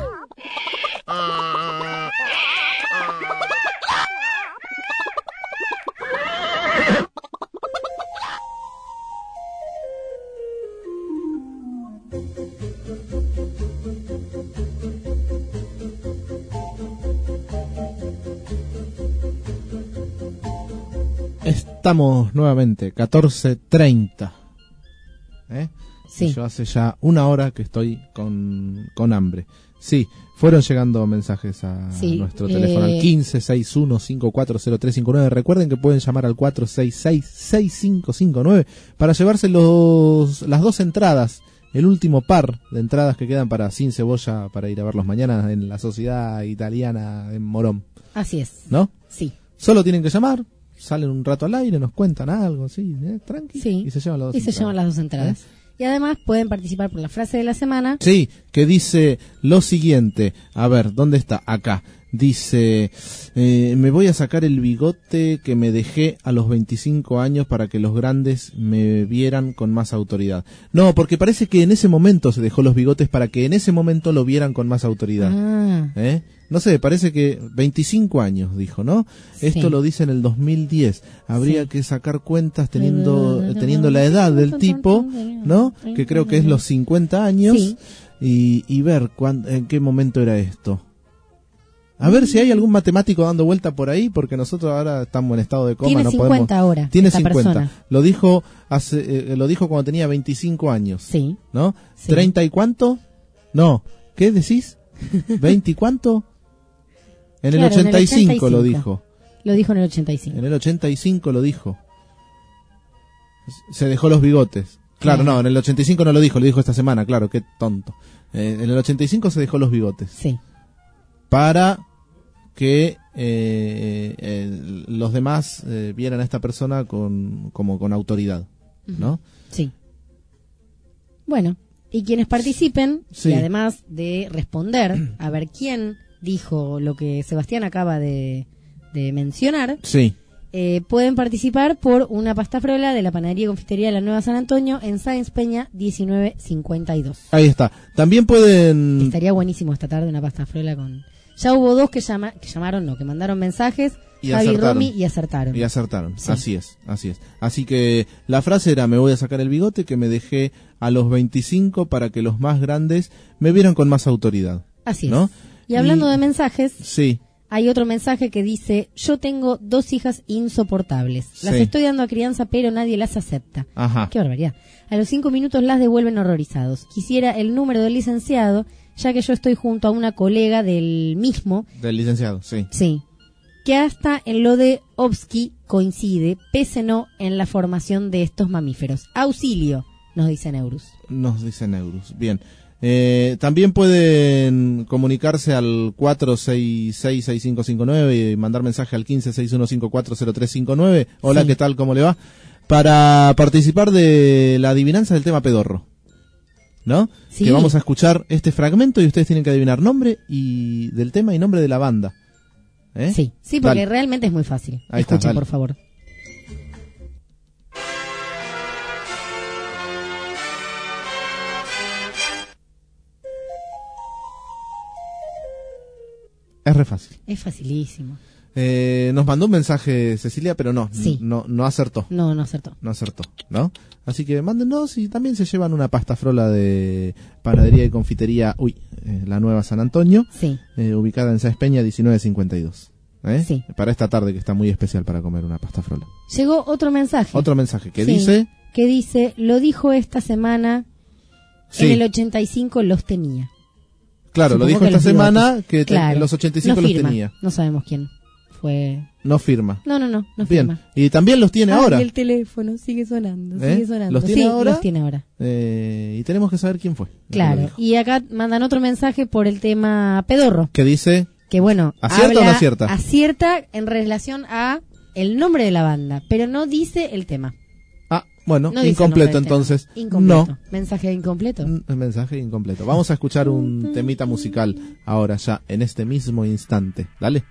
Estamos nuevamente, catorce treinta. ¿Eh? Sí. Y yo hace ya una hora que estoy con, con hambre. Sí, fueron llegando mensajes a sí, nuestro teléfono eh... al quince, sesenta y uno, cincuenta y cuatro cero tres cincuenta y nueve. Recuerden que pueden llamar al cuatro seis seis, seis cinco cinco nueve para llevarse los, las dos entradas, el último par de entradas que quedan para Sin Cebolla para ir a verlos mañana en la Sociedad Italiana en Morón. Así es. ¿No? Sí. Solo tienen que llamar, salen un rato al aire, nos cuentan algo, sí, ¿eh? Tranqui, sí. y se llevan las dos y entradas. se llevan las dos entradas. ¿Eh? Y además pueden participar por la frase de la semana. Sí, que dice lo siguiente. A ver, ¿dónde está? Acá. Dice, eh, me voy a sacar el bigote que me dejé a los veinticinco años para que los grandes me vieran con más autoridad. No, porque parece que en ese momento se dejó los bigotes para que en ese momento lo vieran con más autoridad. Ah. ¿Eh? No sé, parece que veinticinco años, dijo, ¿no? Sí. Esto lo dice en el dos mil diez. Habría sí. que sacar cuentas teniendo teniendo la edad del tipo, ¿no? Que creo que es los cincuenta años. Sí. Y, y ver cuán, en qué momento era esto. A ver si hay algún matemático dando vuelta por ahí, porque nosotros ahora estamos en estado de coma. Tiene no cincuenta podemos... ahora. Tiene esta cincuenta. Persona. Lo dijo hace, eh, lo dijo cuando tenía veinticinco años. Sí. ¿No? Sí. ¿treinta y cuánto? No. ¿Qué decís? ¿veinte y cuánto? En claro, el ochenta y cinco, en el ochenta y cinco lo dijo. Lo dijo en el ochenta y cinco. En el ochenta y cinco lo dijo. Se dejó los bigotes. Claro, claro. no, en el ochenta y cinco no lo dijo, lo dijo esta semana, claro, qué tonto. Eh, en el ochenta y cinco se dejó los bigotes. Sí. para que eh, eh, los demás eh, vieran a esta persona con como con autoridad, ¿no? Sí. Bueno, y quienes participen, Sí. y además de responder a ver quién dijo lo que Sebastián acaba de, de mencionar, Sí. eh, pueden participar por una pasta frola de la panadería y confitería de la Nueva San Antonio en Sáenz Peña diecinueve cincuenta y dos. Ahí está. También pueden... Estaría buenísimo esta tarde una pasta frola con... Ya hubo dos que, llama... que llamaron, no, que mandaron mensajes, Y Javi y acertaron. Romy, y acertaron. Y acertaron, Sí. así es, así es. Así que la frase era: me voy a sacar el bigote que me dejé a los veinticinco para que los más grandes me vieran con más autoridad. Así es. ¿No? Y hablando de mensajes, Sí, hay otro mensaje que dice: yo tengo dos hijas insoportables. Las Sí. estoy dando a crianza, pero nadie las acepta. Ajá. Qué barbaridad. A los cinco minutos las devuelven horrorizados. Quisiera el número del licenciado, ya que yo estoy junto a una colega del mismo, del licenciado, sí. sí, que hasta en lo de Obsky coincide, pese no en la formación de estos mamíferos. Auxilio, nos dice Neurus. Nos dice Neurus. Bien. Eh, también pueden comunicarse al cuatro seis seis, seis cinco cinco nueve y mandar mensaje al quince, sesenta y uno cincuenta y cuatro, cero tres cincuenta y nueve. Hola, Sí. ¿qué tal? ¿Cómo le va? Para participar de la adivinanza del tema pedorro, ¿no? Sí. Que vamos a escuchar este fragmento y ustedes tienen que adivinar nombre y del tema y nombre de la banda. ¿Eh? Sí, sí, porque Dale. realmente es muy fácil. Ahí está, Escuchen, dale. por favor. Es re fácil. Es facilísimo. Eh, nos mandó un mensaje Cecilia, pero no, Sí. no, no acertó. No, no acertó. No acertó, ¿no? Así que mándennos y también se llevan una pasta frola de panadería y confitería, uy, eh, la Nueva San Antonio, Sí. eh, ubicada en Sáenz Peña diecinueve cincuenta y dos. ¿eh? Sí. Para esta tarde que está muy especial para comer una pasta frola. Llegó otro mensaje. Otro mensaje que Sí, dice, que dice, lo dijo esta semana, Sí. en el ochenta y cinco los tenía. claro, Supongo lo dijo que esta los bigotes. semana que te- Claro. en los ochenta y cinco No los firma, tenía. No sabemos quién fue. No firma. No, no, no, no Bien. firma. Y también los tiene Ay, ahora. el teléfono sigue sonando, ¿Eh? sigue sonando. ¿Los tiene Sí, ahora? los tiene ahora. Eh, y tenemos que saber quién fue. el que lo Claro. dijo. Y acá mandan otro mensaje por el tema pedorro. Que dice, Que bueno, ¿acierta habla- o no acierta? Acierta en relación a el nombre de la banda, pero no dice el tema. ah, bueno, No dice el nombre incompleto del tema. entonces. Incompleto. No. Mensaje incompleto. Un mensaje incompleto. Vamos a escuchar un temita musical ahora ya, en este mismo instante. Dale.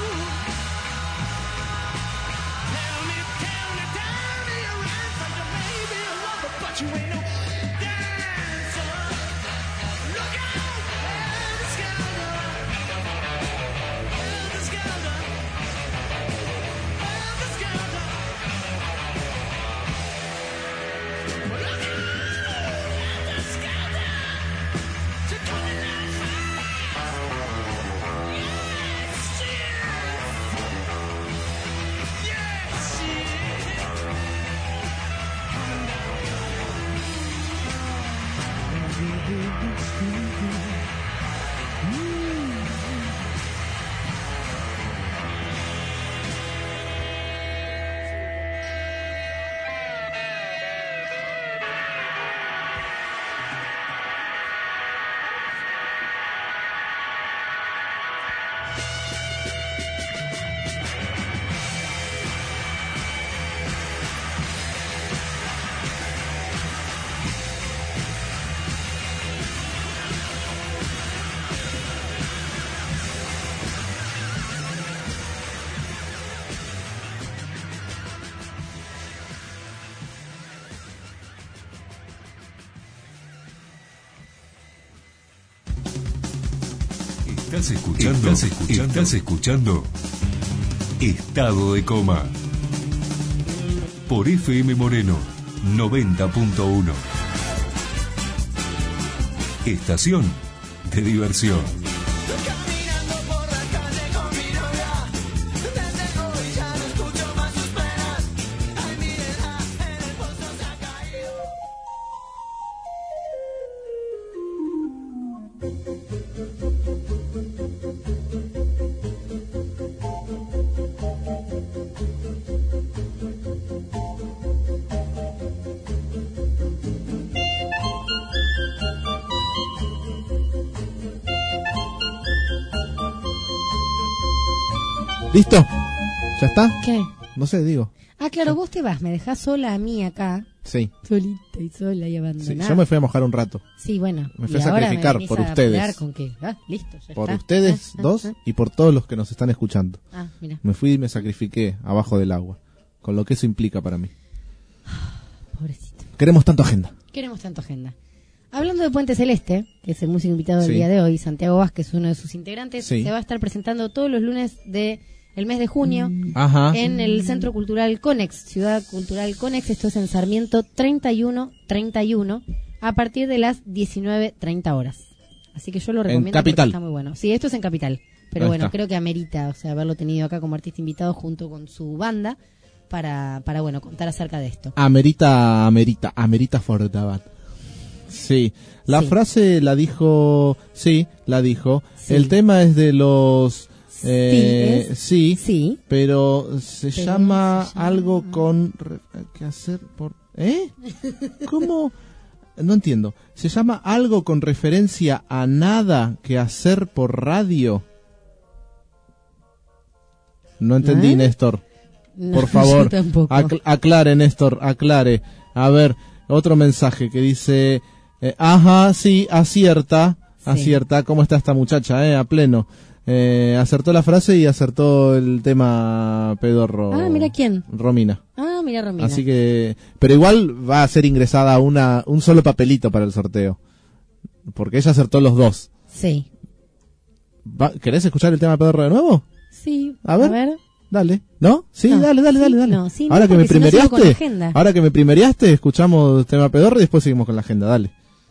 Tell me, tell me, tell me your answer, you Estás escuchando, estás escuchando, estás escuchando Estado de Coma por F M Moreno noventa punto uno. Estación de diversión. ¿Listo? ¿Ya está? ¿Qué? No sé, digo. Ah, claro, vos te vas, me dejás sola a mí acá. Sí. Solita y sola y Sí, abandonada. yo me fui a mojar un rato. Sí, bueno. Me fui y a ahora sacrificar me venís por a ustedes. apurar Con que, ah, listo, ya Por está. ustedes Ah, ah, dos ah. y por todos los que nos están escuchando. Ah, mira. Me fui y me sacrifiqué abajo del agua. Con lo que eso implica para mí. Pobrecito. Queremos tanto agenda. Queremos tanto agenda. Hablando de Puente Celeste, que es el músico invitado del Sí. día de hoy, Santiago Vázquez, uno de sus integrantes, Sí. se va a estar presentando todos los lunes de el mes de junio Ajá. en el Centro Cultural Conex, Ciudad Cultural Conex. Esto es en Sarmiento treinta y uno treinta y uno, a partir de las diecinueve treinta horas. Así que yo lo recomiendo porque Capital. está muy bueno. Sí, esto es en Capital, pero Ahí bueno, está. creo que amerita, o sea, haberlo tenido acá como artista invitado junto con su banda para, para bueno, contar acerca de esto. Amerita, amerita, amerita Fortabat. Sí, la Sí. frase la dijo, sí, la dijo. Sí. El tema es de los, eh, es- sí, sí, pero se pero llama se llama- algo con re- que hacer por, ¿eh? ¿Cómo? No entiendo. Se llama algo con referencia a nada que hacer por radio. No entendí, ¿Eh? Néstor. No, Por favor, yo tampoco. acl- aclare, Néstor, aclare. A ver, otro mensaje que dice, eh, ajá, sí, acierta, Sí. acierta. ¿Cómo está esta muchacha, eh? A pleno. Eh, acertó la frase y acertó el tema pedorro. Ah, mira quién. Romina. Ah, mira, Romina. Así que, pero igual va a ser ingresada una, un solo papelito para el sorteo. Porque ella acertó los dos. Sí. Va- ¿Querés escuchar el tema pedorro de nuevo? Sí. A ver. Dale. ¿No? Sí, No, dale, dale, sí, dale, dale. no, sí, no, ahora que me porque si no sigo con la primeriaste, agenda. ahora que me primeriaste, escuchamos tema pedorro y después seguimos con la agenda, dale.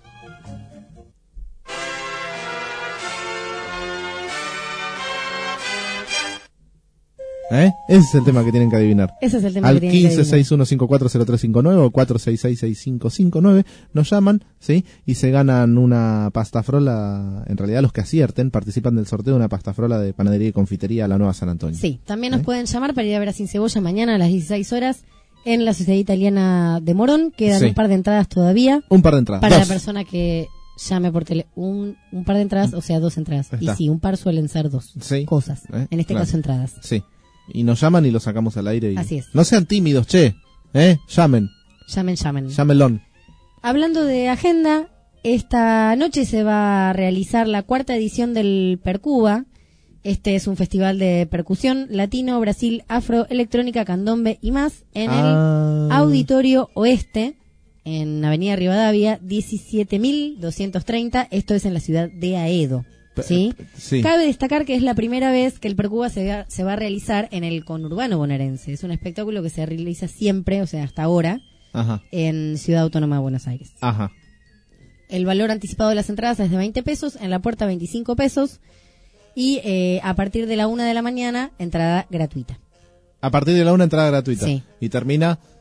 ¿Eh? Ese es el tema que tienen que adivinar. Ese es el tema Al que tienen que quince seis uno cinco cuatro cero tres cinco nueve o cuatro seis seis seis cinco cinco nueve nos llaman, ¿sí? Y se ganan una pasta frola. En realidad los que acierten participan del sorteo de una pasta frola de panadería y confitería a la Nueva San Antonio. Sí, también nos ¿Eh? pueden llamar para ir a ver a Sin Cebolla mañana a las dieciséis horas en la Sociedad Italiana de Morón. Quedan Sí. un par de entradas todavía. Un par de entradas. Para Dos. la persona que llame por tele. Un, un par de entradas, o sea, dos entradas. Ahí Y está. sí, un par suelen ser dos Sí. cosas. ¿Eh? En este Claro. caso, entradas. Sí. Y nos llaman y lo sacamos al aire. Y... Así es. No sean tímidos, che. ¿Eh? Llamen. Llamen, llamen. Llámenlon. Hablando de agenda, esta noche se va a realizar la cuarta edición del Percuba. Este es un festival de percusión latino, Brasil, afro, electrónica, candombe y más en Ah. el Auditorio Oeste, en Avenida Rivadavia, diecisiete mil doscientos treinta. Esto es en la ciudad de Aedo. ¿Sí? Sí. Cabe destacar que es la primera vez que el Percuba se va, se va a realizar en el conurbano bonaerense. Es un espectáculo que se realiza siempre, o sea, hasta ahora, Ajá. en Ciudad Autónoma de Buenos Aires. Ajá. El valor anticipado de las entradas es de veinte pesos, en la puerta veinticinco pesos y eh, a partir de la una de la mañana, entrada gratuita. A partir de la una entrada gratuita. Sí. Y termina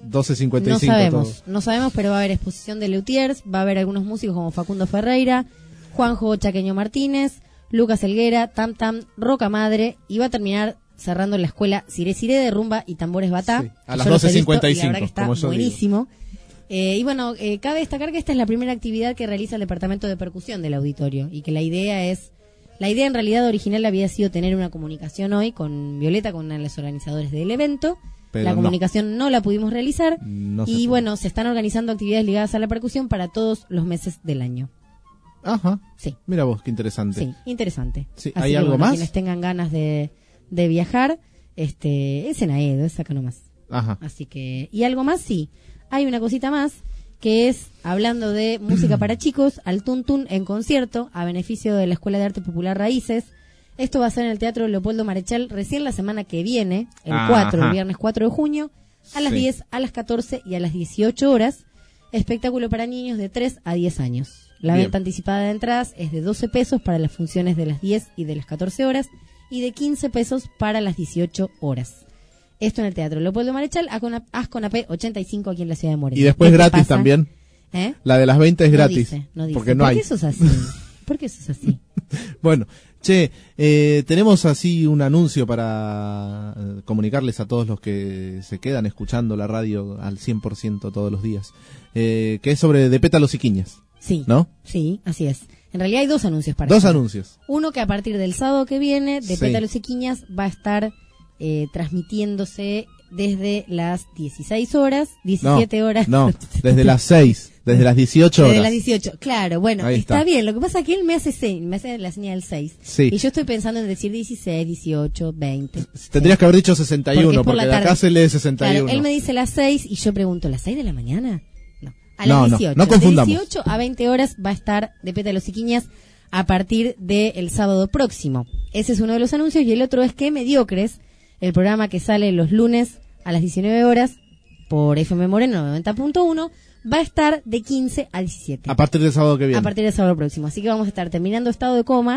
doce cincuenta y No cinco. sabemos, todo. no sabemos, pero va a haber exposición de luthiers, va a haber algunos músicos como Facundo Ferreira, Juanjo Chaqueño Martínez, Lucas Helguera, Tam Tam, Roca Madre, y va a terminar cerrando la escuela Ciré Ciré de rumba y tambores batá. Sí, a las doce cincuenta y cinco, la verdad que está como yo buenísimo. Eh, y bueno, eh, cabe destacar que esta es la primera actividad que realiza el departamento de percusión del auditorio y que la idea es, la idea en realidad original había sido tener una comunicación hoy con Violeta, con una de los organizadores del evento. Pero la no. comunicación no la pudimos realizar No se y pudo. bueno, se están organizando actividades ligadas a la percusión para todos los meses del año. Ajá. Sí. Mira vos, qué interesante. Sí, interesante. Sí, Así ¿hay que, algo bueno, más? quienes tengan ganas de, de viajar, este, es en Aedo, es acá nomás. Ajá. Así que, y algo más, sí. Hay una cosita más, que es, hablando de música para chicos, al Tun Tun en concierto, a beneficio de la Escuela de Arte Popular Raíces. Esto va a ser en el Teatro Leopoldo Marechal recién la semana que viene, el Ajá. cuatro, el viernes cuatro de junio, a las Sí. diez, a las catorce y a las dieciocho horas. Espectáculo para niños de tres a diez años. La Bien. venta anticipada de entradas es de doce pesos para las funciones de las diez y de las catorce horas y de quince pesos para las dieciocho horas. Esto en el Teatro Leopoldo Marechal, Ascona- Asconapé ochenta y cinco aquí en la ciudad de Moreno. Y después ¿Qué te gratis pasa? también. ¿Eh? La de las veinte es No gratis. dice, no dice. Porque no ¿Por hay. qué eso es así? ¿Por qué eso es así? Bueno, che, eh, tenemos así un anuncio para eh, comunicarles a todos los que se quedan escuchando la radio al cien por ciento todos los días, eh, que es sobre de pétalos y quiñas. Sí. ¿No? Sí, así es. En realidad hay dos anuncios para Dos hacer. anuncios. Uno que a partir del sábado que viene, de Sí. Pétalos y Quiñas, va a estar eh, transmitiéndose desde las dieciséis horas, diecisiete no, horas. No, desde las seis, desde las dieciocho horas. Desde las dieciocho, claro, bueno, Ahí está. está. bien. Lo que pasa es que él me hace seis, me hace la señal seis. Sí. Y yo estoy pensando en decir dieciséis, dieciocho, veinte. Tendrías que haber dicho sesenta y uno, Porque es por porque, la de acá tarde. se lee sesenta y uno. Claro, él me dice las seis y yo pregunto, ¿las seis de la mañana? No, a No, las no, dieciocho. no confundamos. De dieciocho a veinte horas va a estar de Pétalos y Quiñas a partir del sábado próximo. Ese es uno de los anuncios y el otro es que Mediocres, el programa que sale los lunes a las diecinueve horas por F M Moreno noventa punto uno, va a estar de quince a diecisiete. A partir del sábado que viene. A partir del sábado próximo. Así que vamos a estar terminando Estado de Coma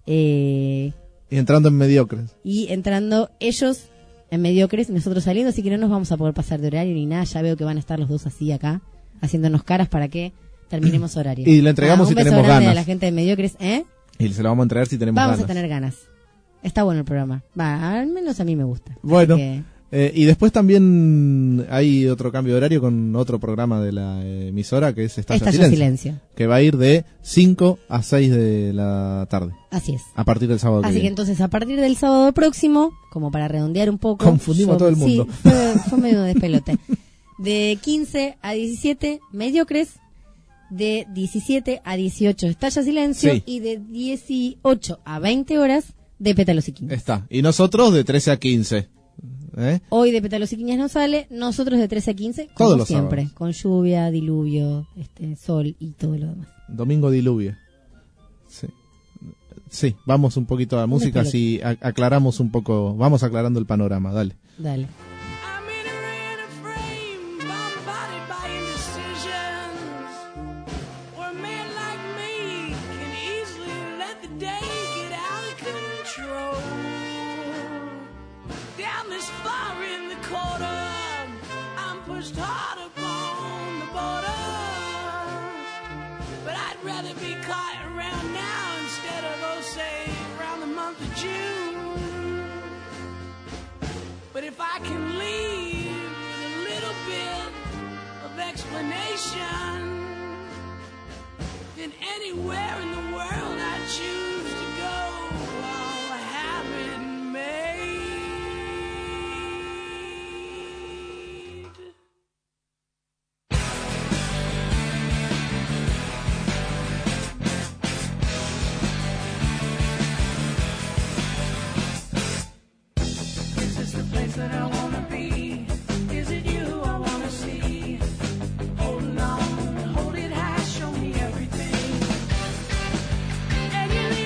eh, Y entrando en mediocres. y entrando ellos en Mediocres y nosotros saliendo, así que no nos vamos a poder pasar de horario ni nada. Ya veo que van a estar los dos así acá, haciéndonos caras para que terminemos horario. Y le entregamos Ah, si un beso tenemos grande ganas. a la gente de Mediocres, ¿eh? Y se la vamos a entregar si tenemos Vamos ganas. a tener ganas. Está bueno el programa. Va, al menos a mí me gusta. Así Bueno, que- eh, y después también hay otro cambio de horario con otro programa de la emisora que es Estalla, Estalla Silencio, Silencio. que va a ir de cinco a seis de la tarde. Así es. A partir del sábado que Así que viene. entonces a partir del sábado próximo, como para redondear un poco. Confundimos a todo el mundo. Sí, fue, fue medio de despelote. De quince a diecisiete, Mediocres. De diecisiete a dieciocho, Estalla Silencio. Sí. Y de dieciocho a veinte horas, de Pétalos y Quiñas. Está. Y nosotros de trece a quince. ¿Eh? Hoy de Pétalos y Quiñas no sale, nosotros de trece a quince, como Todos los siempre. sábados. Con lluvia, diluvio, este, sol y todo lo demás. Domingo diluvio. Sí. Sí, vamos un poquito a música, despelote. así a- aclaramos un poco, vamos aclarando el panorama, dale. Dale. Where a man like me can easily let the day get out of control. Down this far in the quarter, I'm pushed hard upon the border. But I'd rather be caught around now instead of, oh, say, around the month of June. But if I can leave with a little bit of explanation, then anywhere in the world I choose to go, I'll have it made. Is this the place that I wanna be? Is it you I wanna see? Holding on, hold it high, show me everything. And you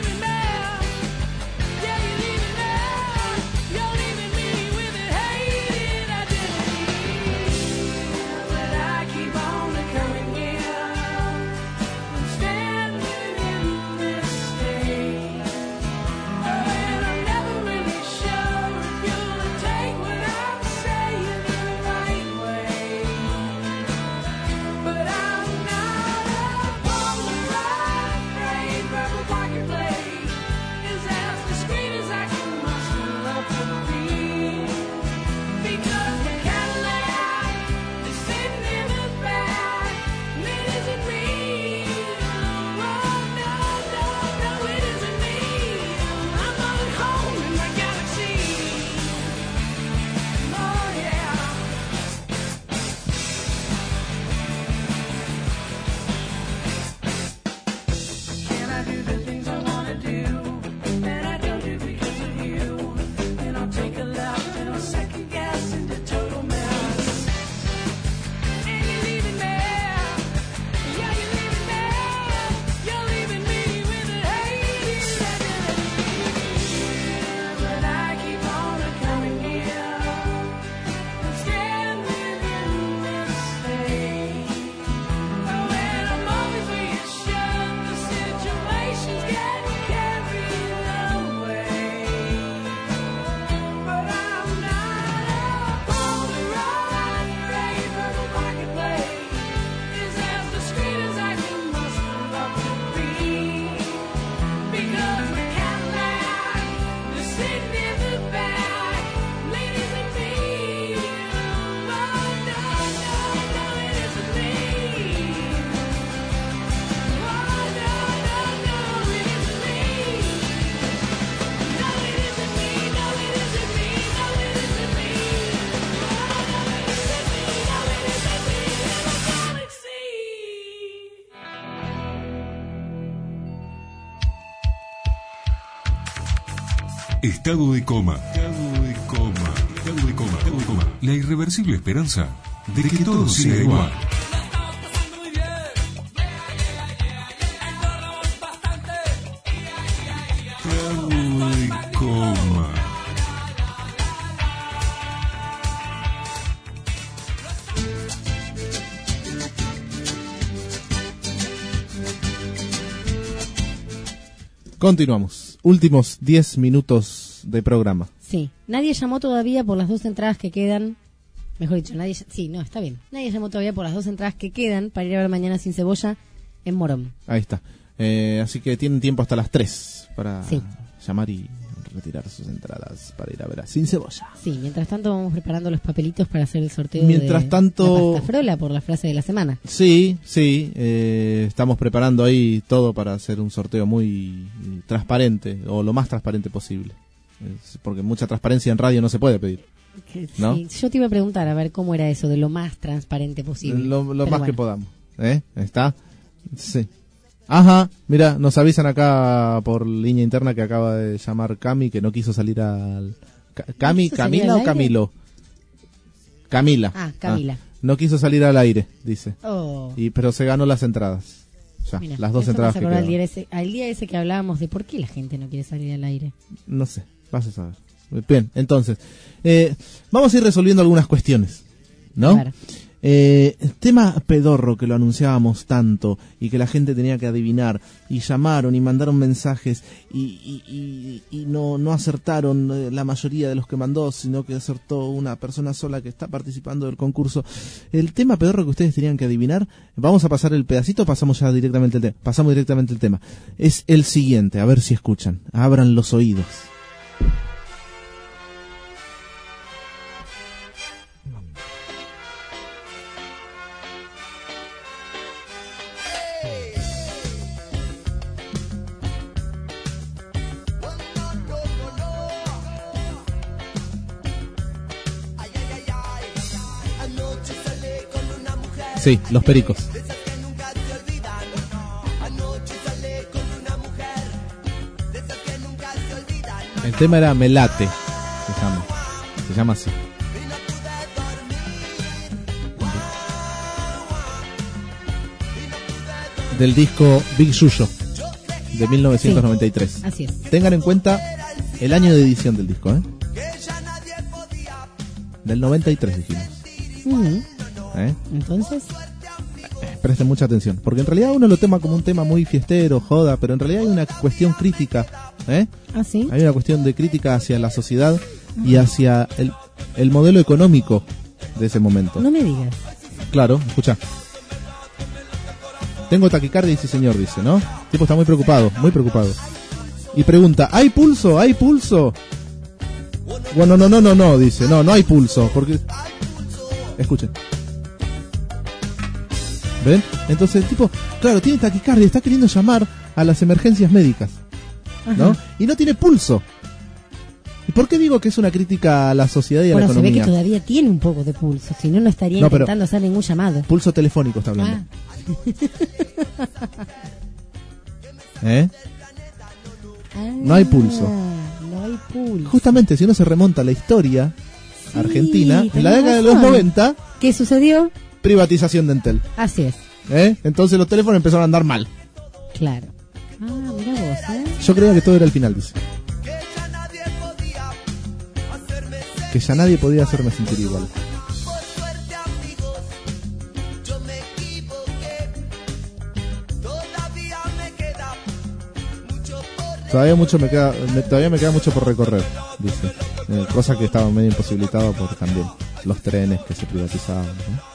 Estado de coma. Estado de coma. Estado de coma. Estado de coma. La irreversible esperanza de que todo siga igual. Estado de coma. Continuamos. Últimos diez minutos de programa. Sí. Nadie llamó todavía por las dos entradas que quedan. Mejor dicho, nadie... Sí, no, está bien. Nadie llamó todavía por las dos entradas que quedan para ir a ver Mañana sin Cebolla en Morón. Ahí está. Eh, así que tienen tiempo hasta las tres para sí. llamar y retirar sus entradas para ir a ver a Sin Cebolla. Sí, mientras tanto vamos preparando los papelitos para hacer el sorteo mientras de tanto, la pasta frola por la frase de la semana. Sí, sí. Eh, estamos preparando ahí todo para hacer un sorteo muy transparente, o lo más transparente posible. Es porque mucha transparencia en radio no se puede pedir. ¿No? Sí, yo te iba a preguntar a ver cómo era eso de lo más transparente posible. Lo, lo más bueno. que podamos. ¿Eh? ¿Está? Sí. Ajá, mira, nos avisan acá por línea interna que acaba de llamar Cami, que no quiso salir al... ¿Cami, ¿No Camila o Camilo? Camila. Ah, Camila. Ah, no quiso salir al aire, dice. Oh. Y, pero se ganó las entradas. Ya, Mira, las dos eso entradas me que hace acordar quedaban. al día, ese, al día ese que hablábamos de por qué la gente no quiere salir al aire. No sé, vas a saber. Bien, entonces, eh, vamos a ir resolviendo algunas cuestiones, ¿no? Claro. Eh, tema pedorro que lo anunciábamos tanto y que la gente tenía que adivinar y llamaron y mandaron mensajes y, y, y, y no, no acertaron eh, la mayoría de los que mandó, sino que acertó una persona sola que está participando del concurso. El tema pedorro que ustedes tenían que adivinar, vamos a pasar el pedacito, pasamos ya directamente el tema, pasamos directamente el tema. Es el siguiente, a ver si escuchan, abran los oídos. Sí, los Pericos. El tema era Melate, se llama, se llama así. Del disco Big Yuyo, de mil novecientos noventa y tres. Sí, así es. Tengan en cuenta el año de edición del disco, ¿eh? Del noventa y tres dijimos. Uh-huh. ¿Eh? Entonces, presten mucha atención, porque en realidad uno lo toma como un tema muy fiestero, joda, pero en realidad hay una cuestión crítica, ¿eh? ¿Ah, sí? Hay una cuestión de crítica hacia la sociedad y hacia el, el modelo económico de ese momento. No me digas. Claro, escucha. Tengo taquicardia, sí señor, dice, ¿no? El tipo está muy preocupado, muy preocupado. Y pregunta, ¿hay pulso? ¿Hay pulso? Bueno, no, no, no, no, dice, no, no hay pulso, porque... Escuchen. ¿Ven? Entonces el tipo, claro, tiene taquicardia, está queriendo llamar a las emergencias médicas, ¿no? Ajá. Y no tiene pulso. ¿Y por qué digo que es una crítica a la sociedad y a bueno, la economía? Bueno, se ve que todavía tiene un poco de pulso, si no, no estaría no, intentando hacer ningún llamado. Pulso telefónico está hablando. Ah. ¿Eh? Ah, no hay pulso. No hay pulso. Justamente, si uno se remonta a la historia sí, argentina, en la década razón. de los noventa... ¿Qué sucedió? Privatización de Entel. Así es. ¿Eh? Entonces los teléfonos empezaron a andar mal. Claro. Ah, mira vos, ¿eh? Yo creía que todo era el final, dice. Que ya nadie podía hacerme sentir igual. Todavía mucho me queda, me, todavía me queda mucho por recorrer, dice. Eh, cosa que estaba medio imposibilitado por también los trenes que se privatizaban, ¿no?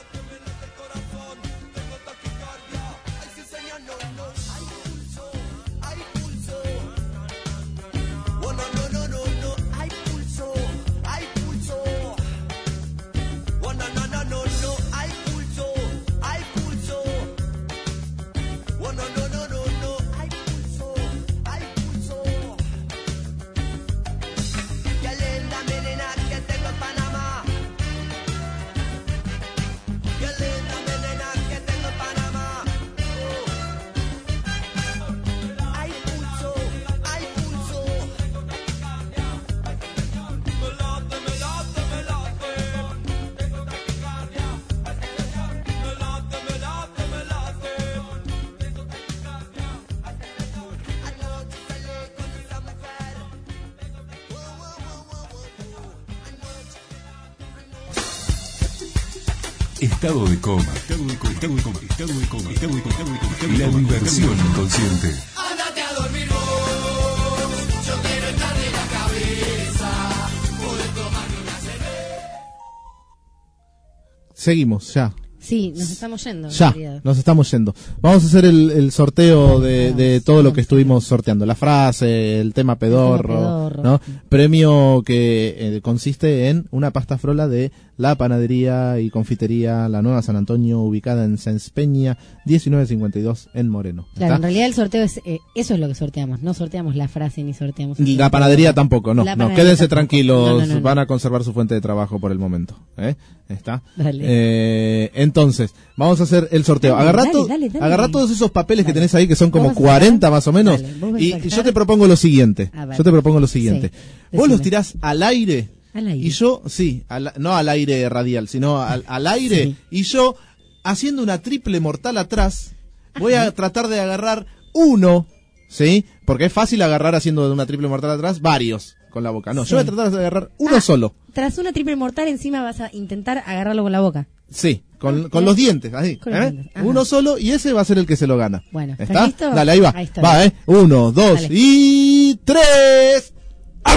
Estado de coma. Estado de coma. Estado de coma. Estado de coma. Estado de coma. Estado de coma. Estado de coma. La diversión inconsciente. Ándate a dormir vos, yo quiero estar de la cabeza, poder tomarme una cerveza. Seguimos, ya. Sí, nos estamos yendo. Ya, en realidad. nos estamos yendo. Vamos a hacer el, el sorteo de, de todo lo que estuvimos sorteando. La frase, el tema pedorro, pedorro. ¿no? Premio que eh, consiste en una pasta frola de la panadería y confitería La Nueva San Antonio, ubicada en Sáenz Peña, diecinueve cincuenta y dos en Moreno. Claro, ¿Está? en realidad el sorteo es, eh, eso es lo que sorteamos, no sorteamos la frase ni sorteamos el La sorteo. panadería tampoco, no, La no, panadería quédense tampoco. tranquilos, No, no, no, no. van a conservar su fuente de trabajo por el momento, ¿eh? ¿Está? Dale. Eh, entonces, vamos a hacer el sorteo. Dale, Agarrá, dale, to- dale, dale. agarrá todos esos papeles Dale. que tenés ahí, que son como Vos vas a cuarenta más o menos, Dale, vos vas y a y yo sacar. te propongo lo siguiente, A ver. yo te propongo lo siguiente. Sí, Vos los decime. tirás al aire, Al aire. y yo, sí, al- no al aire radial, sino al, al aire, Sí. y yo, haciendo una triple mortal atrás, voy a tratar de agarrar uno, ¿sí? Porque es fácil agarrar haciendo una triple mortal atrás varios con la boca. No, Sí. yo voy a tratar de agarrar uno Ah. solo. Tras una triple mortal encima vas a intentar agarrarlo con la boca. Sí, con, con los dientes, así. Con los ¿eh? dientes, ajá. Uno solo y ese va a ser el que se lo gana. Bueno, ¿estás ¿está? listo? Dale, ahí va. Ahí está va, bien. ¿eh? Uno, dos Dale. y tres. ¡Ah!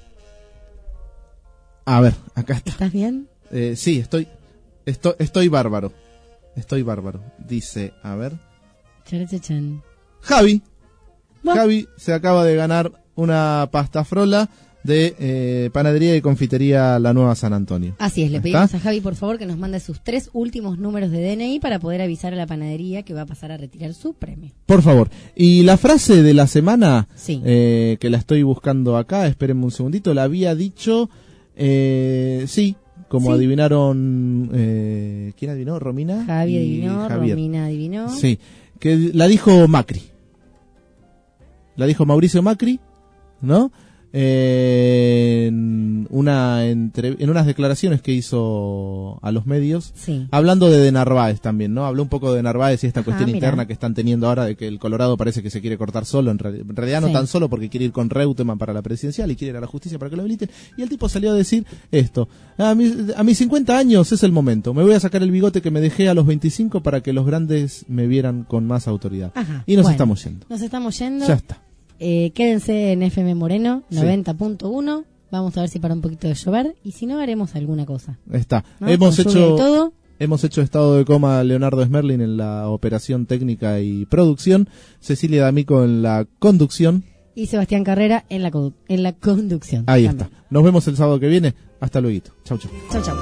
A ver, acá está. ¿Estás bien? Eh, sí, estoy, estoy, estoy bárbaro. Estoy bárbaro. Dice, a ver. Charachachan. Javi. ¿Vos? Javi se acaba de ganar una pasta frola de eh, panadería y confitería La Nueva San Antonio. Así es, le ¿Está? pedimos a Javi por favor que nos mande sus tres últimos números de D N I para poder avisar a la panadería que va a pasar a retirar su premio. Por favor. Y la frase de la semana, Sí. eh, que la estoy buscando acá, espérenme un segundito, la había dicho, eh, sí, como Sí. adivinaron, eh, ¿quién adivinó? ¿Romina? Javi y adivinó, Javier. Romina adivinó. Sí, que la dijo Macri. La dijo Mauricio Macri, ¿no? Eh, en, una entre, en unas declaraciones que hizo a los medios, Sí. hablando de, de Narváez también, ¿no? Habló un poco de Narváez y esta Ajá, cuestión mira. interna que están teniendo ahora de que el Colorado parece que se quiere cortar solo, en, reali- en realidad no Sí. tan solo porque quiere ir con Reutemann para la presidencial y quiere ir a la justicia para que lo habiliten, y el tipo salió a decir esto: a mis, a mis cincuenta años es el momento, me voy a sacar el bigote que me dejé a los veinticinco para que los grandes me vieran con más autoridad. Ajá, Y nos bueno, estamos yendo. Nos estamos yendo. Ya está. Eh, quédense en F M Moreno Sí. noventa punto uno. Vamos a ver si para un poquito de llover y si no haremos alguna cosa. Está. ¿No? Hemos Con lluvia hecho y todo. hemos hecho estado de coma a Leonardo Smerlin en la operación técnica y producción, Cecilia D'Amico en la conducción. Y Sebastián Carrera en la, condu- en la conducción. Ahí también. está. Nos vemos el sábado que viene. Hasta luego. Chau, chau. Chau, chau.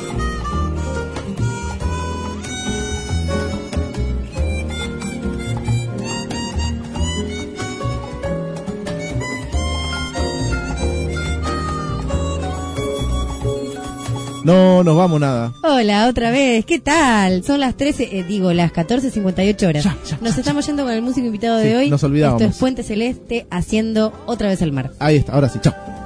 No nos vamos nada. Hola, otra vez. ¿Qué tal? Son las trece, eh, digo, las catorce cincuenta y ocho horas. Nos estamos yendo con el músico invitado Sí, de hoy. nos olvidábamos. Esto es Puente Celeste haciendo otra vez el mar. Ahí está. Ahora sí. Chao.